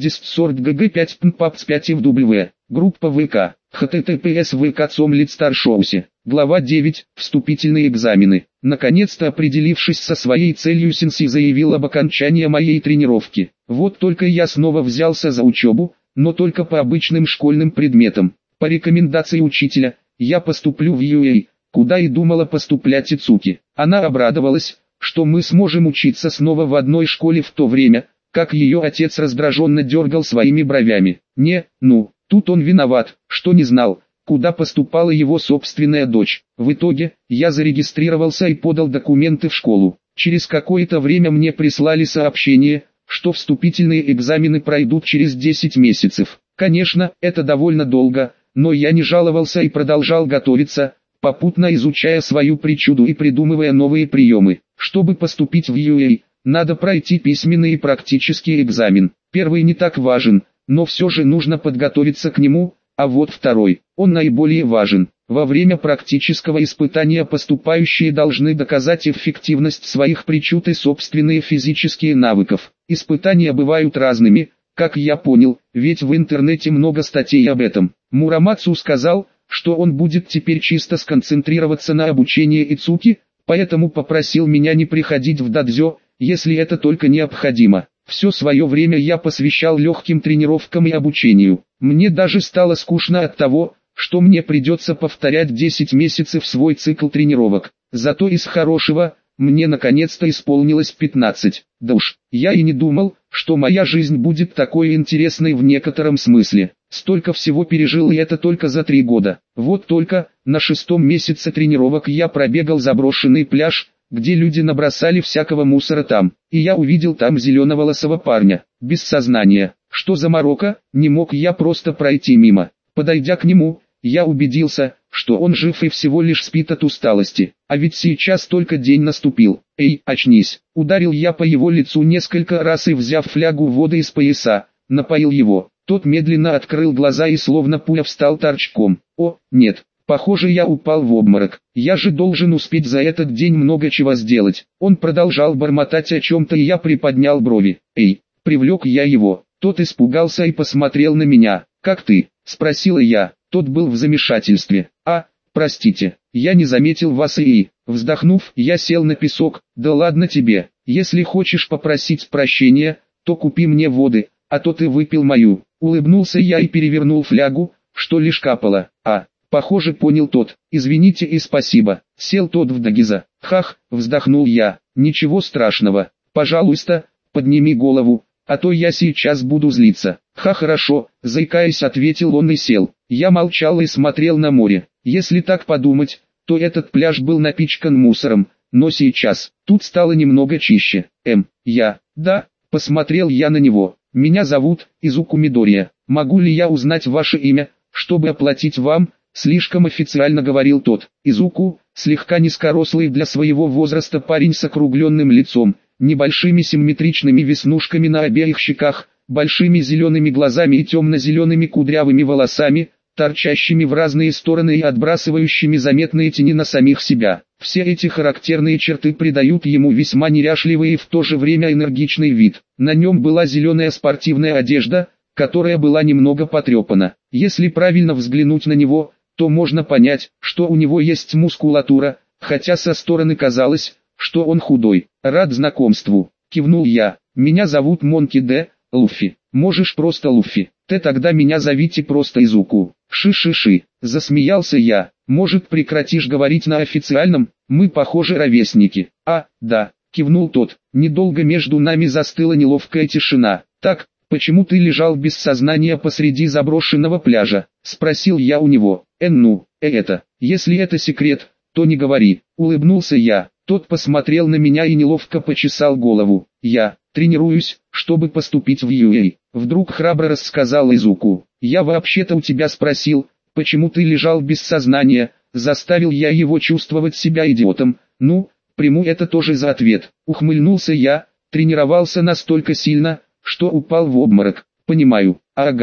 discord.gg5.paps5fw. Группа ВК. https vk.com/старшоусе. Глава 9. Вступительные экзамены. Наконец-то определившись со своей целью, Сенси заявил об окончании моей тренировки. Вот только я снова взялся за учебу, но только по обычным школьным предметам. По рекомендации учителя, я поступлю в UA, куда и думала поступлять Ицуки. Она обрадовалась, что мы сможем учиться снова в одной школе, в то время, как ее отец раздраженно дергал своими бровями. Тут он виноват, что не знал, куда поступала его собственная дочь. В итоге, я зарегистрировался и подал документы в школу. Через какое-то время мне прислали сообщение, что вступительные экзамены пройдут через 10 месяцев. Конечно, это довольно долго, но я не жаловался и продолжал готовиться, попутно изучая свою причуду и придумывая новые приемы. Чтобы поступить в UA, надо пройти письменный и практический экзамен. Первый не так важен, но все же нужно подготовиться к нему, а вот второй, он наиболее важен. Во время практического испытания поступающие должны доказать эффективность своих причуд и собственные физические навыков. Испытания бывают разными, как я понял, ведь в интернете много статей об этом. Мурамацу сказал, что он будет теперь чисто сконцентрироваться на обучении Ицуки, поэтому попросил меня не приходить в дадзё, если это только необходимо. Все свое время я посвящал легким тренировкам и обучению. Мне даже стало скучно от того, что мне придется повторять 10 месяцев свой цикл тренировок. зато из хорошего, мне наконец-то исполнилось 15. Да уж, я и не думал, что моя жизнь будет такой интересной в некотором смысле. Столько всего пережил, и это только за 3 года. Вот только, на 6-м месяце тренировок я пробегал заброшенный пляж, где люди набросали всякого мусора там, и я увидел там зеленоволосого парня, без сознания. Что за морока, не мог я просто пройти мимо. Подойдя к нему, я убедился, что он жив и всего лишь спит от усталости. А ведь сейчас только день наступил. Эй, очнись! Ударил я по его лицу несколько раз и, взяв флягу воды из пояса, напоил его. Тот медленно открыл глаза и словно пуля встал торчком. О, нет, похоже, я упал в обморок. Я же должен успеть за этот день много чего сделать. Он продолжал бормотать о чем-то, и я приподнял брови. Эй, привлек я его. Тот испугался и посмотрел на меня. «Как ты?» – спросила я. Тот был в замешательстве. Простите, я не заметил вас и...» Вздохнув, я сел на песок. «Да ладно тебе, если хочешь попросить прощения, то купи мне воды, а то ты выпил мою». Улыбнулся я и перевернул флягу, что лишь капало. Похоже, понял тот. «Извините и спасибо». Сел тот в дагиза. «Хах», вздохнул я. «Ничего страшного. Пожалуйста, подними голову, а то я сейчас буду злиться». Хорошо», заикаясь, ответил он и сел. Я молчал и смотрел на море. Если так подумать, то этот пляж был напичкан мусором, но сейчас, тут стало немного чище. Да, посмотрел я на него. «Меня зовут Изуку Мидория. Могу ли я узнать ваше имя, чтобы оплатить вам?» Слишком официально говорил тот. Изуку, слегка низкорослый для своего возраста парень с округленным лицом, небольшими симметричными веснушками на обеих щеках, большими зелеными глазами и темно-зелеными кудрявыми волосами, торчащими в разные стороны и отбрасывающими заметные тени на самих себя. Все эти характерные черты придают ему весьма неряшливый и в то же время энергичный вид. На нем была зеленая спортивная одежда, которая была немного потрепана. Если правильно взглянуть на него, то можно понять, что у него есть мускулатура, хотя со стороны казалось, что он худой. «Рад знакомству», кивнул я. «Меня зовут Монки Д. Луффи. Можешь просто Луффи. Тогда меня зовите просто Изуку». Ши-ши-ши, засмеялся я. «Может, прекратишь говорить на официальном? Мы, похоже, ровесники». Да, кивнул тот. Недолго между нами застыла неловкая тишина. «Так, почему ты лежал без сознания посреди заброшенного пляжа?» Спросил я у него. Если это секрет, то не говори. Улыбнулся я. Тот посмотрел на меня и неловко почесал голову. «Я тренируюсь, чтобы поступить в UA», вдруг храбро рассказал Изуку. «Я вообще-то у тебя спросил, почему ты лежал без сознания?» Заставил я его чувствовать себя идиотом. Приму это тоже за ответ. Ухмыльнулся я. Тренировался настолько сильно, что упал в обморок. Понимаю.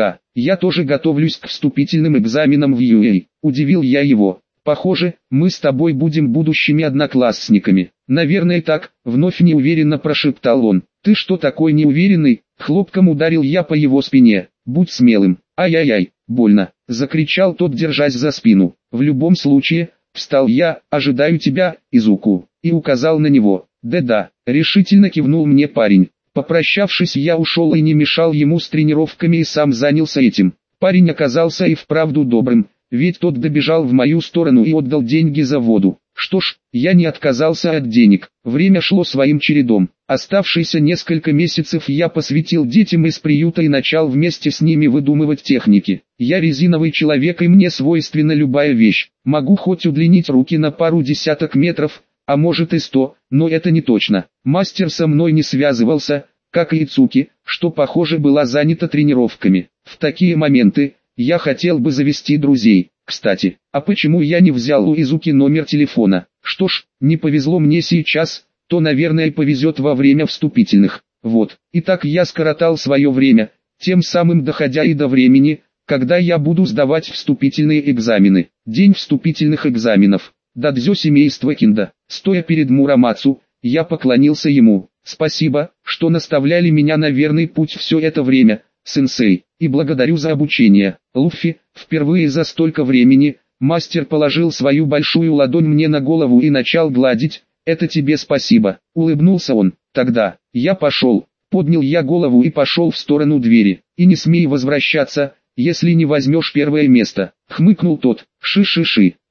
Я тоже готовлюсь к вступительным экзаменам в UA. Удивил я его. «Похоже, мы с тобой будем будущими одноклассниками». «Наверное так», вновь неуверенно прошептал он. «Ты что такой неуверенный?» Хлопком ударил я по его спине. «Будь смелым». «Ай-яй-яй, больно», закричал тот, держась за спину. «В любом случае», встал я, «ожидаю тебя, Изуку», и указал на него. «Да-да», решительно кивнул мне парень. Попрощавшись, я ушел и не мешал ему с тренировками и сам занялся этим. Парень оказался и вправду добрым, ведь тот добежал в мою сторону и отдал деньги за воду. Что ж, я не отказался от денег. Время шло своим чередом. Оставшиеся несколько месяцев я посвятил детям из приюта и начал вместе с ними выдумывать техники. Я резиновый человек, и мне свойственна любая вещь. Могу хоть удлинить руки на пару десяток метров, а может и 100, но это не точно. Мастер со мной не связывался, как и Ицуки, что, похоже, была занята тренировками. В такие моменты я хотел бы завести друзей. Кстати, а почему я не взял у Изуки номер телефона? Что ж, не повезло мне сейчас, то, наверное, повезет во время вступительных. Вот, и так я скоротал свое время, тем самым доходя и до времени, когда я буду сдавать вступительные экзамены. День вступительных экзаменов. Дадзё семейства Кинда. Стоя перед Мурамацу, я поклонился ему. «Спасибо, что наставляли меня на верный путь все это время, сенсей, и благодарю за обучение». Луффи, впервые за столько времени, мастер положил свою большую ладонь мне на голову и начал гладить. «Это тебе спасибо», улыбнулся он. «Тогда, я пошел». Поднял я голову и пошел в сторону двери. «И не смей возвращаться, если не возьмешь первое место», хмыкнул тот. «Ши-ши-ши».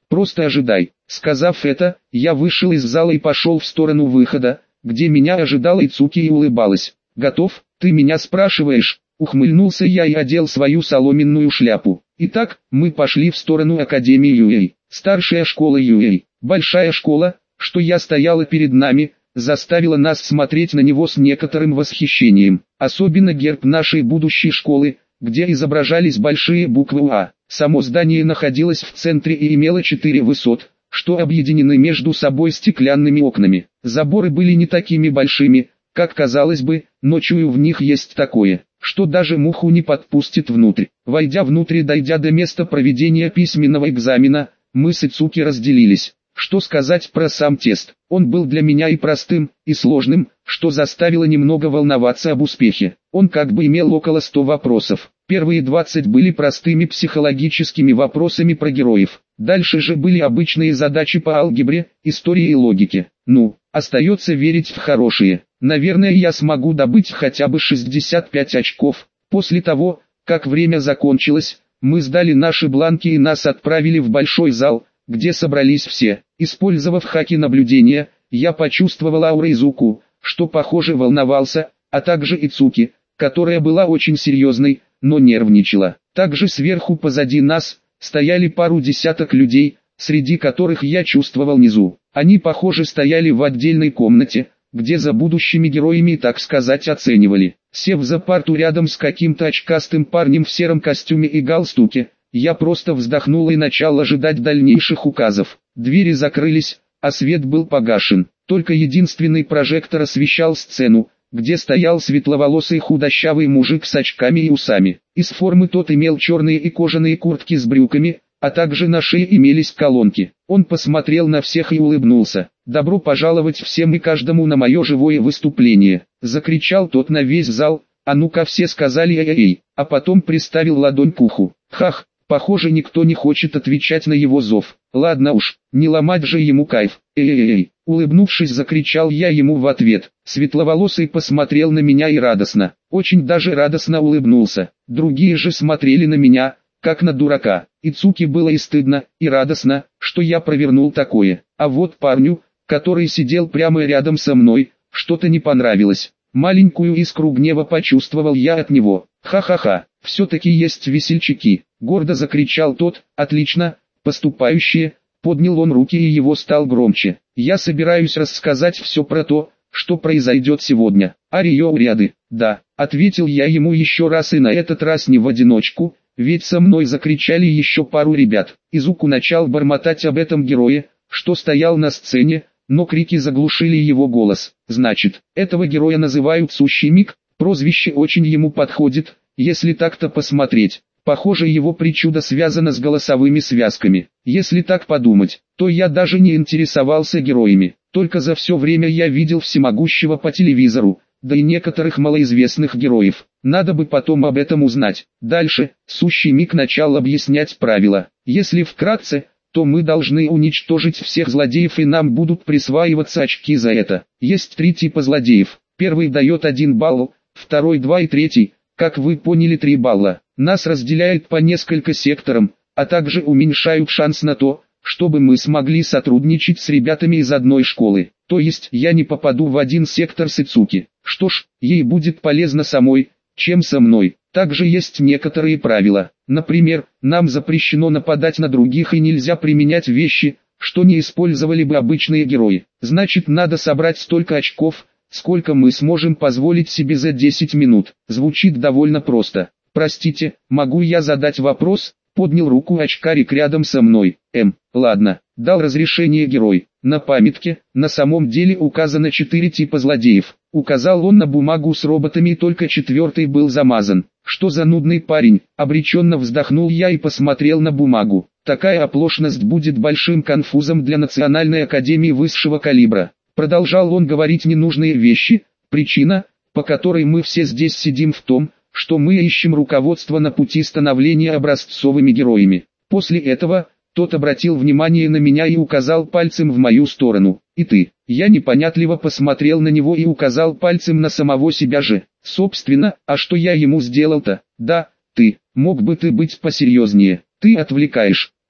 просто ожидай. Сказав это, я вышел из зала и пошел в сторону выхода, где меня ожидала Ицуки и улыбалась. «Готов? Ты меня спрашиваешь?» Ухмыльнулся я и одел свою соломенную шляпу. Итак, мы пошли в сторону Академии Юэй. Старшая школа Юэй. Большая школа, что я стояла перед нами, заставила нас смотреть на него с некоторым восхищением. Особенно герб нашей будущей школы, где изображались большие буквы «А». Само здание находилось в центре и имело 4 высот, что объединены между собой стеклянными окнами. Заборы были не такими большими, как казалось бы, но чую в них есть такое, что даже муху не подпустит внутрь. Войдя внутрь и дойдя до места проведения письменного экзамена, мы с Ицуки разделились. Что сказать про сам тест? Он был для меня и простым, и сложным, что заставило немного волноваться об успехе. Он как бы имел около 100 вопросов. Первые 20 были простыми психологическими вопросами про героев. Дальше же были обычные задачи по алгебре, истории и логике. Остается верить в хорошие. Наверное, я смогу добыть хотя бы 65 очков. После того, как время закончилось, мы сдали наши бланки и нас отправили в большой зал, где собрались все. Использовав хаки наблюдения, я почувствовал ауру Изуку, что похоже волновался, а также Ицуки, которая была очень серьезной, но нервничала. Также сверху позади нас стояли пару десяток людей, среди которых я чувствовал Низу. Они, похоже, стояли в отдельной комнате, где за будущими героями, так сказать, оценивали. Сев за парту рядом с каким-то очкастым парнем в сером костюме и галстуке, я просто вздохнул и начал ожидать дальнейших указов. Двери закрылись, а свет был погашен. Только единственный прожектор освещал сцену, где стоял светловолосый худощавый мужик с очками и усами. Из формы тот имел черные и кожаные куртки с брюками, а также на шее имелись колонки. Он посмотрел на всех и улыбнулся. «Добро пожаловать всем и каждому на мое живое выступление!» Закричал тот на весь зал. «А ну-ка все!» сказали «эй-эй!» А потом приставил ладонь к уху. Хах! Похоже, никто не хочет отвечать на его зов. Ладно уж, не ломать же ему кайф. Эй-эй-эй! Улыбнувшись, закричал я ему в ответ. Светловолосый посмотрел на меня и радостно, очень даже радостно улыбнулся. Другие же смотрели на меня, как на дурака. Ицуки было и стыдно, и радостно, что я провернул такое. А вот парню, который сидел прямо рядом со мной, что-то не понравилось. Маленькую искру гнева почувствовал я от него. Ха-ха-ха, все-таки есть весельчаки. Гордо закричал тот. Отлично, поступающие. Поднял он руки и его стал громче. Я собираюсь рассказать все про то, что произойдет сегодня. Арио ряды. Да, ответил я ему еще раз, и на этот раз не в одиночку, ведь со мной закричали еще пару ребят. Изуку начал бормотать об этом герое, что стоял на сцене, но крики заглушили его голос. Значит, этого героя называют Сущий Мик, прозвище очень ему подходит, если так-то посмотреть. Похоже, его причуда связана с голосовыми связками. Если так подумать, то я даже не интересовался героями. Только за все время я видел всемогущего по телевизору, да и некоторых малоизвестных героев. Надо бы потом об этом узнать. Дальше, Сущий Мик начал объяснять правила. Если вкратце, то мы должны уничтожить всех злодеев и нам будут присваиваться очки за это. Есть 3 типа злодеев. Первый дает 1 балл, второй 2 и третий, как вы поняли, 3 балла. Нас разделяют по несколько секторам, а также уменьшают шанс на то, чтобы мы смогли сотрудничать с ребятами из одной школы. То есть я не попаду в один сектор с Ицуки. Что ж, ей будет полезно самой, чем со мной. Также есть некоторые правила. Например, нам запрещено нападать на других и нельзя применять вещи, что не использовали бы обычные герои. Значит, надо собрать столько очков, сколько мы сможем позволить себе за 10 минут. Звучит довольно просто. Простите, могу я задать вопрос? Поднял руку очкарик рядом со мной. Ладно, дал разрешение герой. На памятке, на самом деле указано 4 типа злодеев. Указал он на бумагу с роботами, и только 4-й был замазан. Что за нудный парень? Обреченно вздохнул я и посмотрел на бумагу. Такая оплошность будет большим конфузом для Национальной Академии высшего калибра. Продолжал он говорить ненужные вещи. Причина, по которой мы все здесь сидим, в том, что мы ищем руководство на пути становления образцовыми героями. После этого, тот обратил внимание на меня и указал пальцем в мою сторону. И ты. Я непонятливо посмотрел на него и указал пальцем на самого себя же. Собственно, а что я ему сделал-то? Да, ты. Мог бы ты быть посерьезнее. Ты отвлекаешь. О,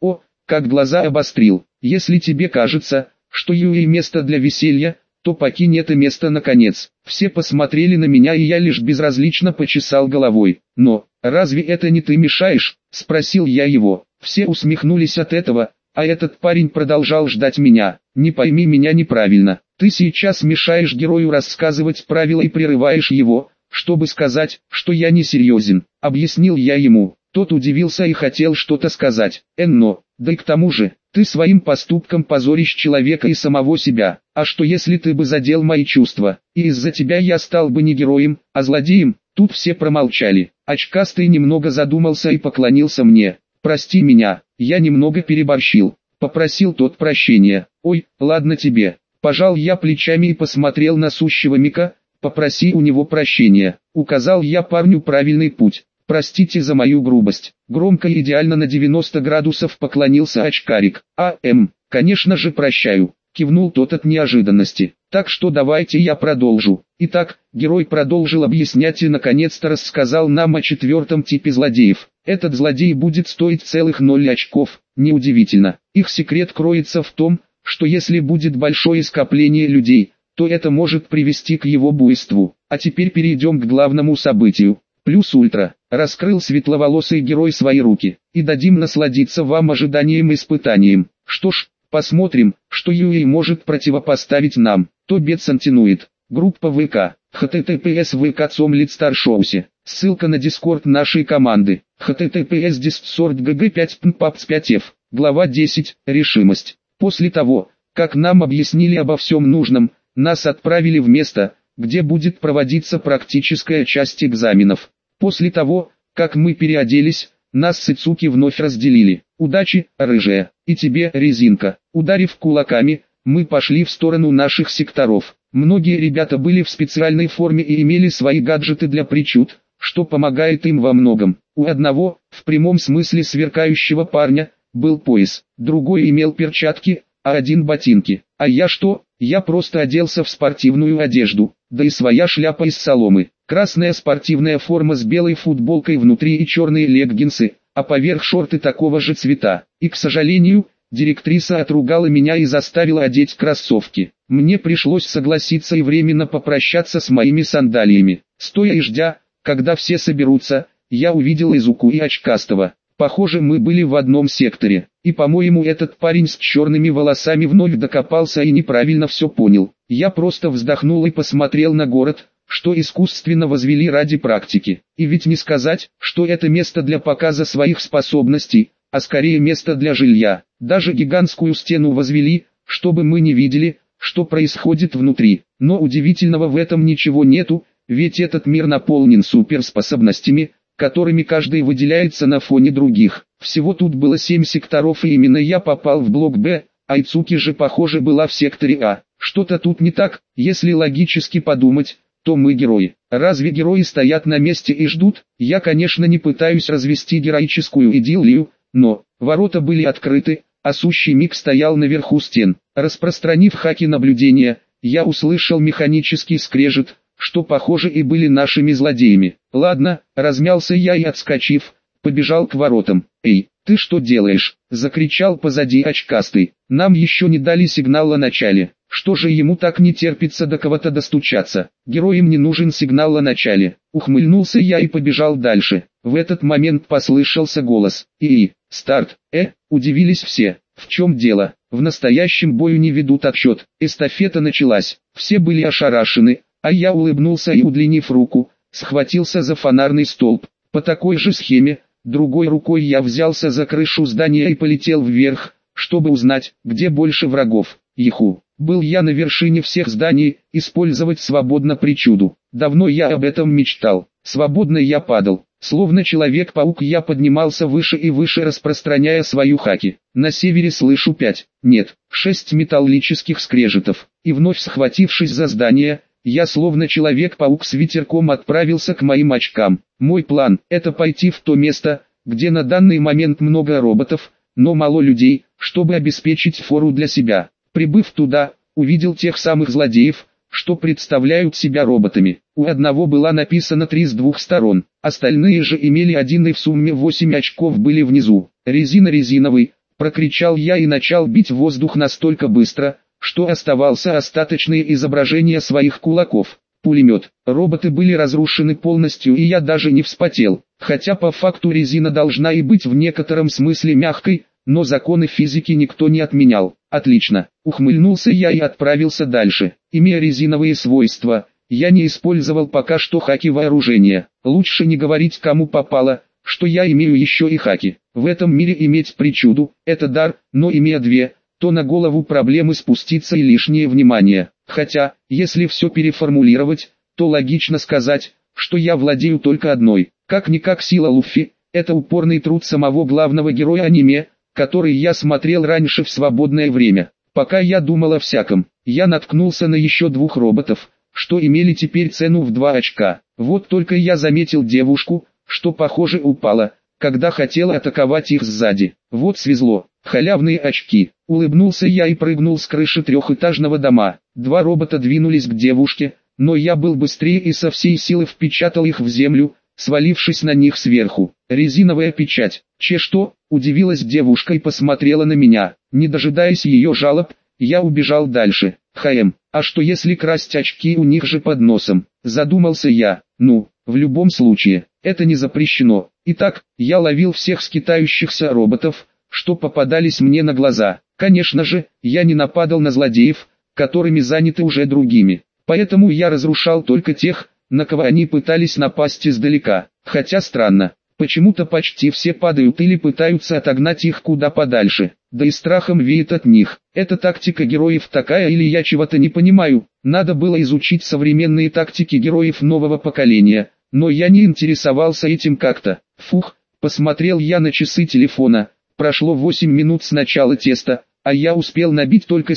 как глаза обострил. Если тебе кажется, что Юи место для веселья, то покинь это место наконец. Все посмотрели на меня, и я лишь безразлично почесал головой. Но, разве это не ты мешаешь? Спросил я его. Все усмехнулись от этого, а этот парень продолжал ждать меня. Не пойми меня неправильно. Ты сейчас мешаешь герою рассказывать правила и прерываешь его, чтобы сказать, что я не серьезен. Объяснил я ему. Тот удивился и хотел что-то сказать. Но, да и к тому же, ты своим поступком позоришь человека и самого себя. А что если ты бы задел мои чувства, и из-за тебя я стал бы не героем, а злодеем? Тут все промолчали. Очкастый немного задумался и поклонился мне. Прости меня, я немного переборщил. Попросил тот прощения. Ой, ладно тебе. Пожал я плечами и посмотрел на сущего Мика. Попроси у него прощения. Указал я парню правильный путь. Простите за мою грубость. Громко и идеально на 90 градусов поклонился очкарик. Конечно же прощаю. Кивнул тот от неожиданности. Так что давайте я продолжу. Итак, герой продолжил объяснять и наконец-то рассказал нам о 4-м типе злодеев. Этот злодей будет стоить целых 0 очков. Неудивительно. Их секрет кроется в том, что если будет большое скопление людей, то это может привести к его буйству. А теперь перейдем к главному событию. Плюс ультра. Раскрыл светловолосый герой свои руки. И дадим насладиться вам ожиданием и испытанием. Что ж, посмотрим, что Юи может противопоставить нам. Тобет Сантинует. Группа ВК. https vk.com/старшоусе. Ссылка на дискорд нашей команды. https discord.gg5.paps5f. Глава 10. Решимость. После того, как нам объяснили обо всем нужном, нас отправили в место, где будет проводиться практическая часть экзаменов. После того, как мы переоделись, нас с Ицуки вновь разделили. Удачи, рыжая, и тебе, резинка. Ударив кулаками, мы пошли в сторону наших секторов. Многие ребята были в специальной форме и имели свои гаджеты для причуд, что помогает им во многом. У одного, в прямом смысле сверкающего парня, был пояс, другой имел перчатки, а один ботинки. А я что? Я просто оделся в спортивную одежду, да и своя шляпа из соломы. Красная спортивная форма с белой футболкой внутри и черные леггинсы, а поверх шорты такого же цвета. И, к сожалению, директриса отругала меня и заставила одеть кроссовки. Мне пришлось согласиться и временно попрощаться с моими сандалиями. Стоя и ждя, когда все соберутся, я увидел Изуку и Очкастого. Похоже, мы были в одном секторе. И, по-моему, этот парень с черными волосами вновь докопался и неправильно все понял. Я просто вздохнул и посмотрел на город, что искусственно возвели ради практики. И ведь не сказать, что это место для показа своих способностей, а скорее место для жилья. Даже гигантскую стену возвели, чтобы мы не видели, что происходит внутри. Но удивительного в этом ничего нету, ведь этот мир наполнен суперспособностями, которыми каждый выделяется на фоне других. Всего тут было 7 секторов, и именно я попал в блок Б, а Ицуки же, похоже, была в секторе А. Что-то тут не так, если логически подумать, то мы герои. Разве герои стоят на месте и ждут? Я, конечно, не пытаюсь развести героическую идиллию, но ворота были открыты, а сущий Мик стоял наверху стен. Распространив хаки наблюдения, я услышал механический скрежет, что, похоже, и были нашими злодеями. Ладно, размялся я и, отскочив, побежал к воротам. «Эй, ты что делаешь?» — закричал позади Очкастый. «Нам еще не дали сигнал о начале. Что же ему так не терпится до кого-то достучаться? Героям не нужен сигнал о начале». Ухмыльнулся я и побежал дальше. В этот момент послышался голос. Старт!» Удивились все. В чем дело? В настоящем бою не ведут отсчет. Эстафета началась. Все были ошарашены, а я улыбнулся и, удлинив руку, схватился за фонарный столб. По такой же схеме, другой рукой я взялся за крышу здания и полетел вверх, чтобы узнать, где больше врагов. Был я на вершине всех зданий, использовать свободно причуду. Давно я об этом мечтал. Свободно я падал. Словно Человек-паук я поднимался выше и выше, распространяя свою хаки. На севере слышу 6 металлических скрежетов. И вновь схватившись за здание, я словно Человек-паук с ветерком отправился к моим очкам. Мой план – это пойти в то место, где на данный момент много роботов, но мало людей, чтобы обеспечить фору для себя. Прибыв туда, увидел тех самых злодеев, что представляют себя роботами. У одного была написана 3 с 2 сторон, остальные же имели 1 и в сумме 8 очков были внизу. Резина резиновый, прокричал я и начал бить воздух настолько быстро, что оставался остаточное изображение своих кулаков. Пулемет. Роботы были разрушены полностью, и я даже не вспотел, хотя по факту резина должна и быть в некотором смысле мягкой, но законы физики никто не отменял. Отлично, ухмыльнулся я и отправился дальше. Имея резиновые свойства, я не использовал пока что хаки-вооружения. Лучше не говорить кому попало, что я имею еще и хаки. В этом мире иметь причуду – это дар, но имея две, то на голову проблемы спуститься и лишнее внимание. Хотя, если все переформулировать, то логично сказать, что я владею только одной. Как-никак сила Луффи – это упорный труд самого главного героя аниме, который я смотрел раньше в свободное время. Пока я думал о всяком, я наткнулся на еще двух роботов, что имели теперь цену в 2 очка. Вот только я заметил девушку, что похоже упала, когда хотел атаковать их сзади. Вот свезло, халявные очки. Улыбнулся я и прыгнул с крыши трехэтажного дома. 2 робота двинулись к девушке, но я был быстрее и со всей силы впечатал их в землю, свалившись на них сверху. Резиновая печать. Что? Удивилась девушка и посмотрела на меня. Не дожидаясь ее жалоб, я убежал дальше. А что если красть очки у них же под носом? Задумался я. Ну, в любом случае, это не запрещено. Итак, я ловил всех скитающихся роботов, что попадались мне на глаза. Конечно же, я не нападал на злодеев, которыми заняты уже другими. Поэтому я разрушал только тех, на кого они пытались напасть издалека. Хотя странно, почему-то почти все падают или пытаются отогнать их куда подальше. Да и страхом веет от них. Это тактика героев такая или я чего-то не понимаю? Надо было изучить современные тактики героев нового поколения, но я не интересовался этим как-то. Фух, посмотрел я на часы телефона. Прошло 8 минут с начала теста, а я успел набить только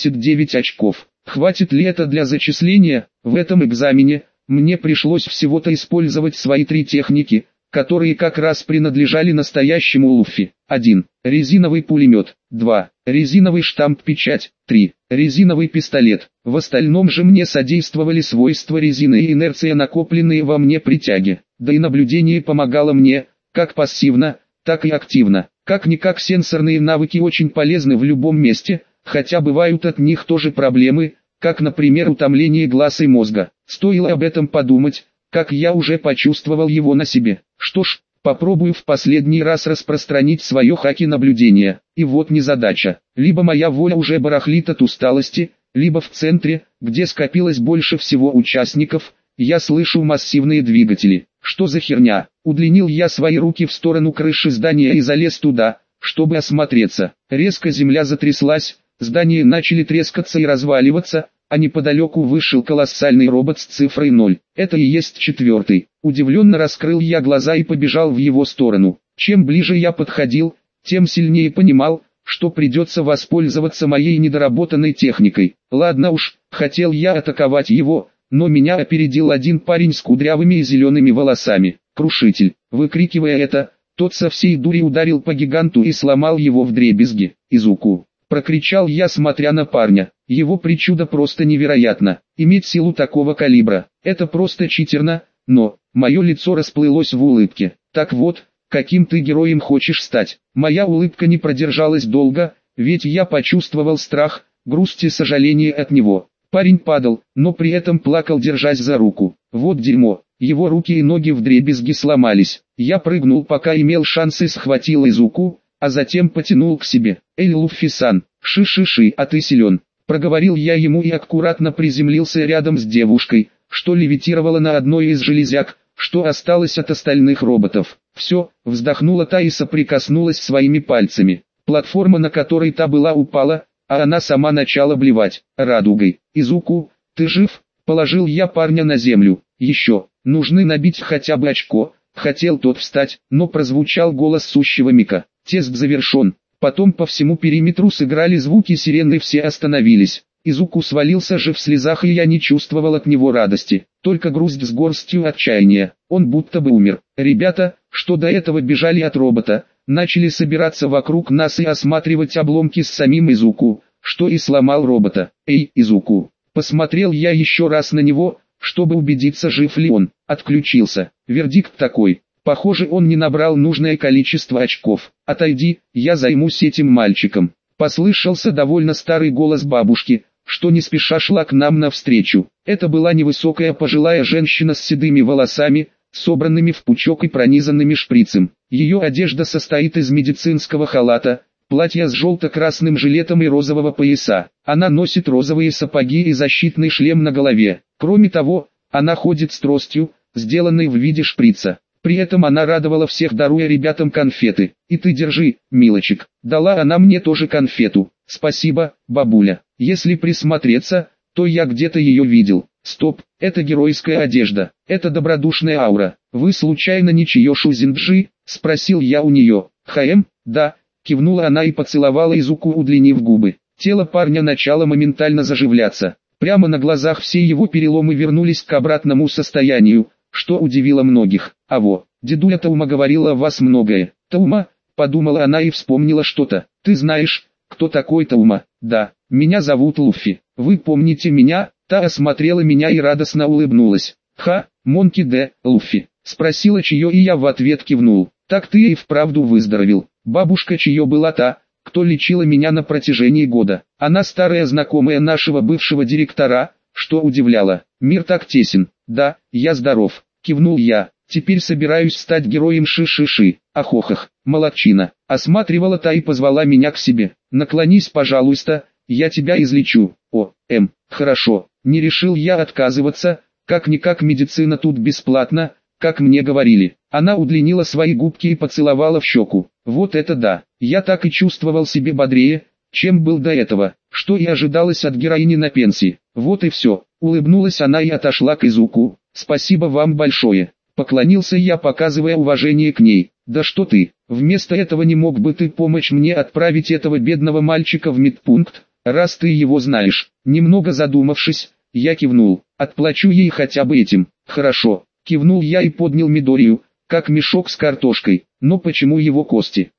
79 очков. Хватит ли это для зачисления? В этом экзамене мне пришлось всего-то использовать свои 3 техники, которые как раз принадлежали настоящему Луффи. 1. Резиновый пулемет. 2. Резиновый штамп-печать. 3. Резиновый пистолет. В остальном же мне содействовали свойства резины и инерция, накопленные во мне при тяге. Да и наблюдение помогало мне, как пассивно, так и активно. Как-никак сенсорные навыки очень полезны в любом месте, хотя бывают от них тоже проблемы, как, например, утомление глаз и мозга. Стоило об этом подумать, как я уже почувствовал его на себе. Что ж, попробую в последний раз распространить свое хаки-наблюдение. И вот незадача. Либо моя воля уже барахлит от усталости, либо в центре, где скопилось больше всего участников, я слышу массивные двигатели. Что за херня? Удлинил я свои руки в сторону крыши здания и залез туда, чтобы осмотреться. Резко земля затряслась, здания начали трескаться и разваливаться, а неподалеку вышел колоссальный робот с цифрой 0. Это и есть 4-й. Удивленно раскрыл я глаза и побежал в его сторону. Чем ближе я подходил, тем сильнее понимал, что придется воспользоваться моей недоработанной техникой. Ладно уж, хотел я атаковать его, но меня опередил один парень с кудрявыми и зелеными волосами. Крушитель. Выкрикивая это, тот со всей дури ударил по гиганту и сломал его вдребезги. Изуку. Прокричал я, смотря на парня. Его причуда просто невероятна. Иметь силу такого калибра – это просто читерно, но мое лицо расплылось в улыбке. Так вот, каким ты героем хочешь стать? Моя улыбка не продержалась долго, ведь я почувствовал страх, грусть и сожаление от него. Парень падал, но при этом плакал, держась за руку. Вот дерьмо, его руки и ноги вдребезги сломались. Я прыгнул, пока имел шанс, и схватил Изуку, а затем потянул к себе. «Эй, Луффи-сан, ши-ши-ши, а ты силен», — проговорил я ему и аккуратно приземлился рядом с девушкой, что левитировала на одной из железяк, что осталось от остальных роботов. «Все», — вздохнула та и соприкоснулась своими пальцами. Платформа, на которой та была, упала, а она сама начала блевать радугой. «Изуку, ты жив?» — положил я парня на землю. «Еще, нужны набить хотя бы очко». Хотел тот встать, но прозвучал голос сущего Мика. «Тест завершен». Потом по всему периметру сыграли звуки сирены, и все остановились. Изуку свалился же в слезах, и я не чувствовал от него радости, только грусть с горстью отчаяния. Он будто бы умер. Ребята, что до этого бежали от робота, начали собираться вокруг нас и осматривать обломки с самим Изуку, что и сломал робота. «Эй, Изуку!» Посмотрел я еще раз на него, чтобы убедиться, жив ли он. Отключился. Вердикт такой: Похоже, он не набрал нужное количество очков. «Отойди, я займусь этим мальчиком». Послышался довольно старый голос бабушки, что не спеша шла к нам навстречу. Это была невысокая пожилая женщина с седыми волосами, собранными в пучок и пронизанными шприцем. Ее одежда состоит из медицинского халата, платья с желто-красным жилетом и розового пояса. Она носит розовые сапоги и защитный шлем на голове. Кроме того, она ходит с тростью, сделанной в виде шприца. При этом она радовала всех, даруя ребятам конфеты. «И ты держи, милочек». Дала она мне тоже конфету. «Спасибо, бабуля. Если присмотреться, то я где-то ее видел». «Стоп, это геройская одежда, это добродушная аура. Вы случайно не Чиёшу Зинджи?» — спросил я у нее. Да», — кивнула она и поцеловала Изуку, удлинив губы. Тело парня начало моментально заживляться. Прямо на глазах все его переломы вернулись к обратному состоянию, что удивило многих. Дедуля Таума говорила о вас многое. «Таума?» — подумала она и вспомнила что-то. «Ты знаешь, кто такой Таума?» «Да, меня зовут Луффи. Вы помните меня?» Та осмотрела меня и радостно улыбнулась. «Монки Д. Луффи?» — спросила Чиё, и я в ответ кивнул. «Так ты и вправду выздоровел». Бабушка Чиё была та, кто лечила меня на протяжении года. Она старая знакомая нашего бывшего директора, что удивляло. «Мир так тесен». «Да, я здоров», — кивнул я. «Теперь собираюсь стать героем ши-ши-ши». «Ахохах, молодчина». Осматривала та и позвала меня к себе. «Наклонись, пожалуйста, я тебя излечу». Хорошо. Не решил я отказываться, как-никак медицина тут бесплатна, как мне говорили. Она удлинила свои губки и поцеловала в щеку. Вот это да, я так и чувствовал себя бодрее, чем был до этого, что и ожидалось от героини на пенсии. Вот и все. Улыбнулась она и отошла к Изуку. «Спасибо вам большое». Поклонился я, показывая уважение к ней. «Да что ты, вместо этого не мог бы ты помочь мне отправить этого бедного мальчика в медпункт, раз ты его знаешь?» Немного задумавшись, я кивнул. «Отплачу ей хотя бы этим». «Хорошо», кивнул я и поднял Мидорию, как мешок с картошкой. «Но почему его кости?»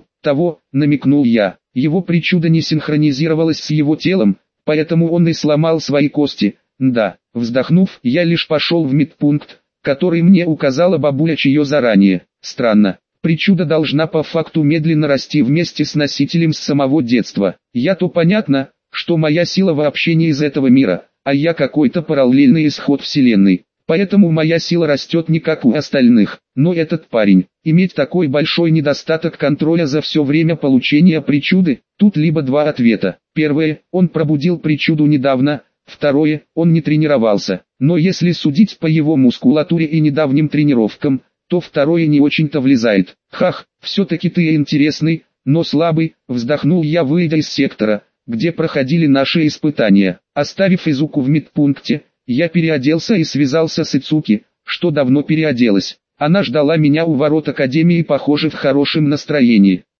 Намекнул я. Его причуда не синхронизировалась с его телом, поэтому он и сломал свои кости. Да, вздохнув, я лишь пошел в медпункт, который мне указала бабуля Чиё заранее. Странно. Причуда должна по факту медленно расти вместе с носителем с самого детства. Я-то понятно, что моя сила вообще не из этого мира, а я какой-то параллельный исход вселенной. Поэтому моя сила растет не как у остальных. Но этот парень, иметь такой большой недостаток контроля за все время получения причуды, тут либо два ответа. Первое, он пробудил причуду недавно. Второе, он не тренировался. Но если судить по его мускулатуре и недавним тренировкам, то второе не очень-то влезает. Все-таки ты интересный, но слабый, вздохнул я, выйдя из сектора, где проходили наши испытания. Оставив Изуку в медпункте, я переоделся и связался с Ицуки, что давно переоделась. Она ждала меня у ворот академии, похоже, в хорошем настроении.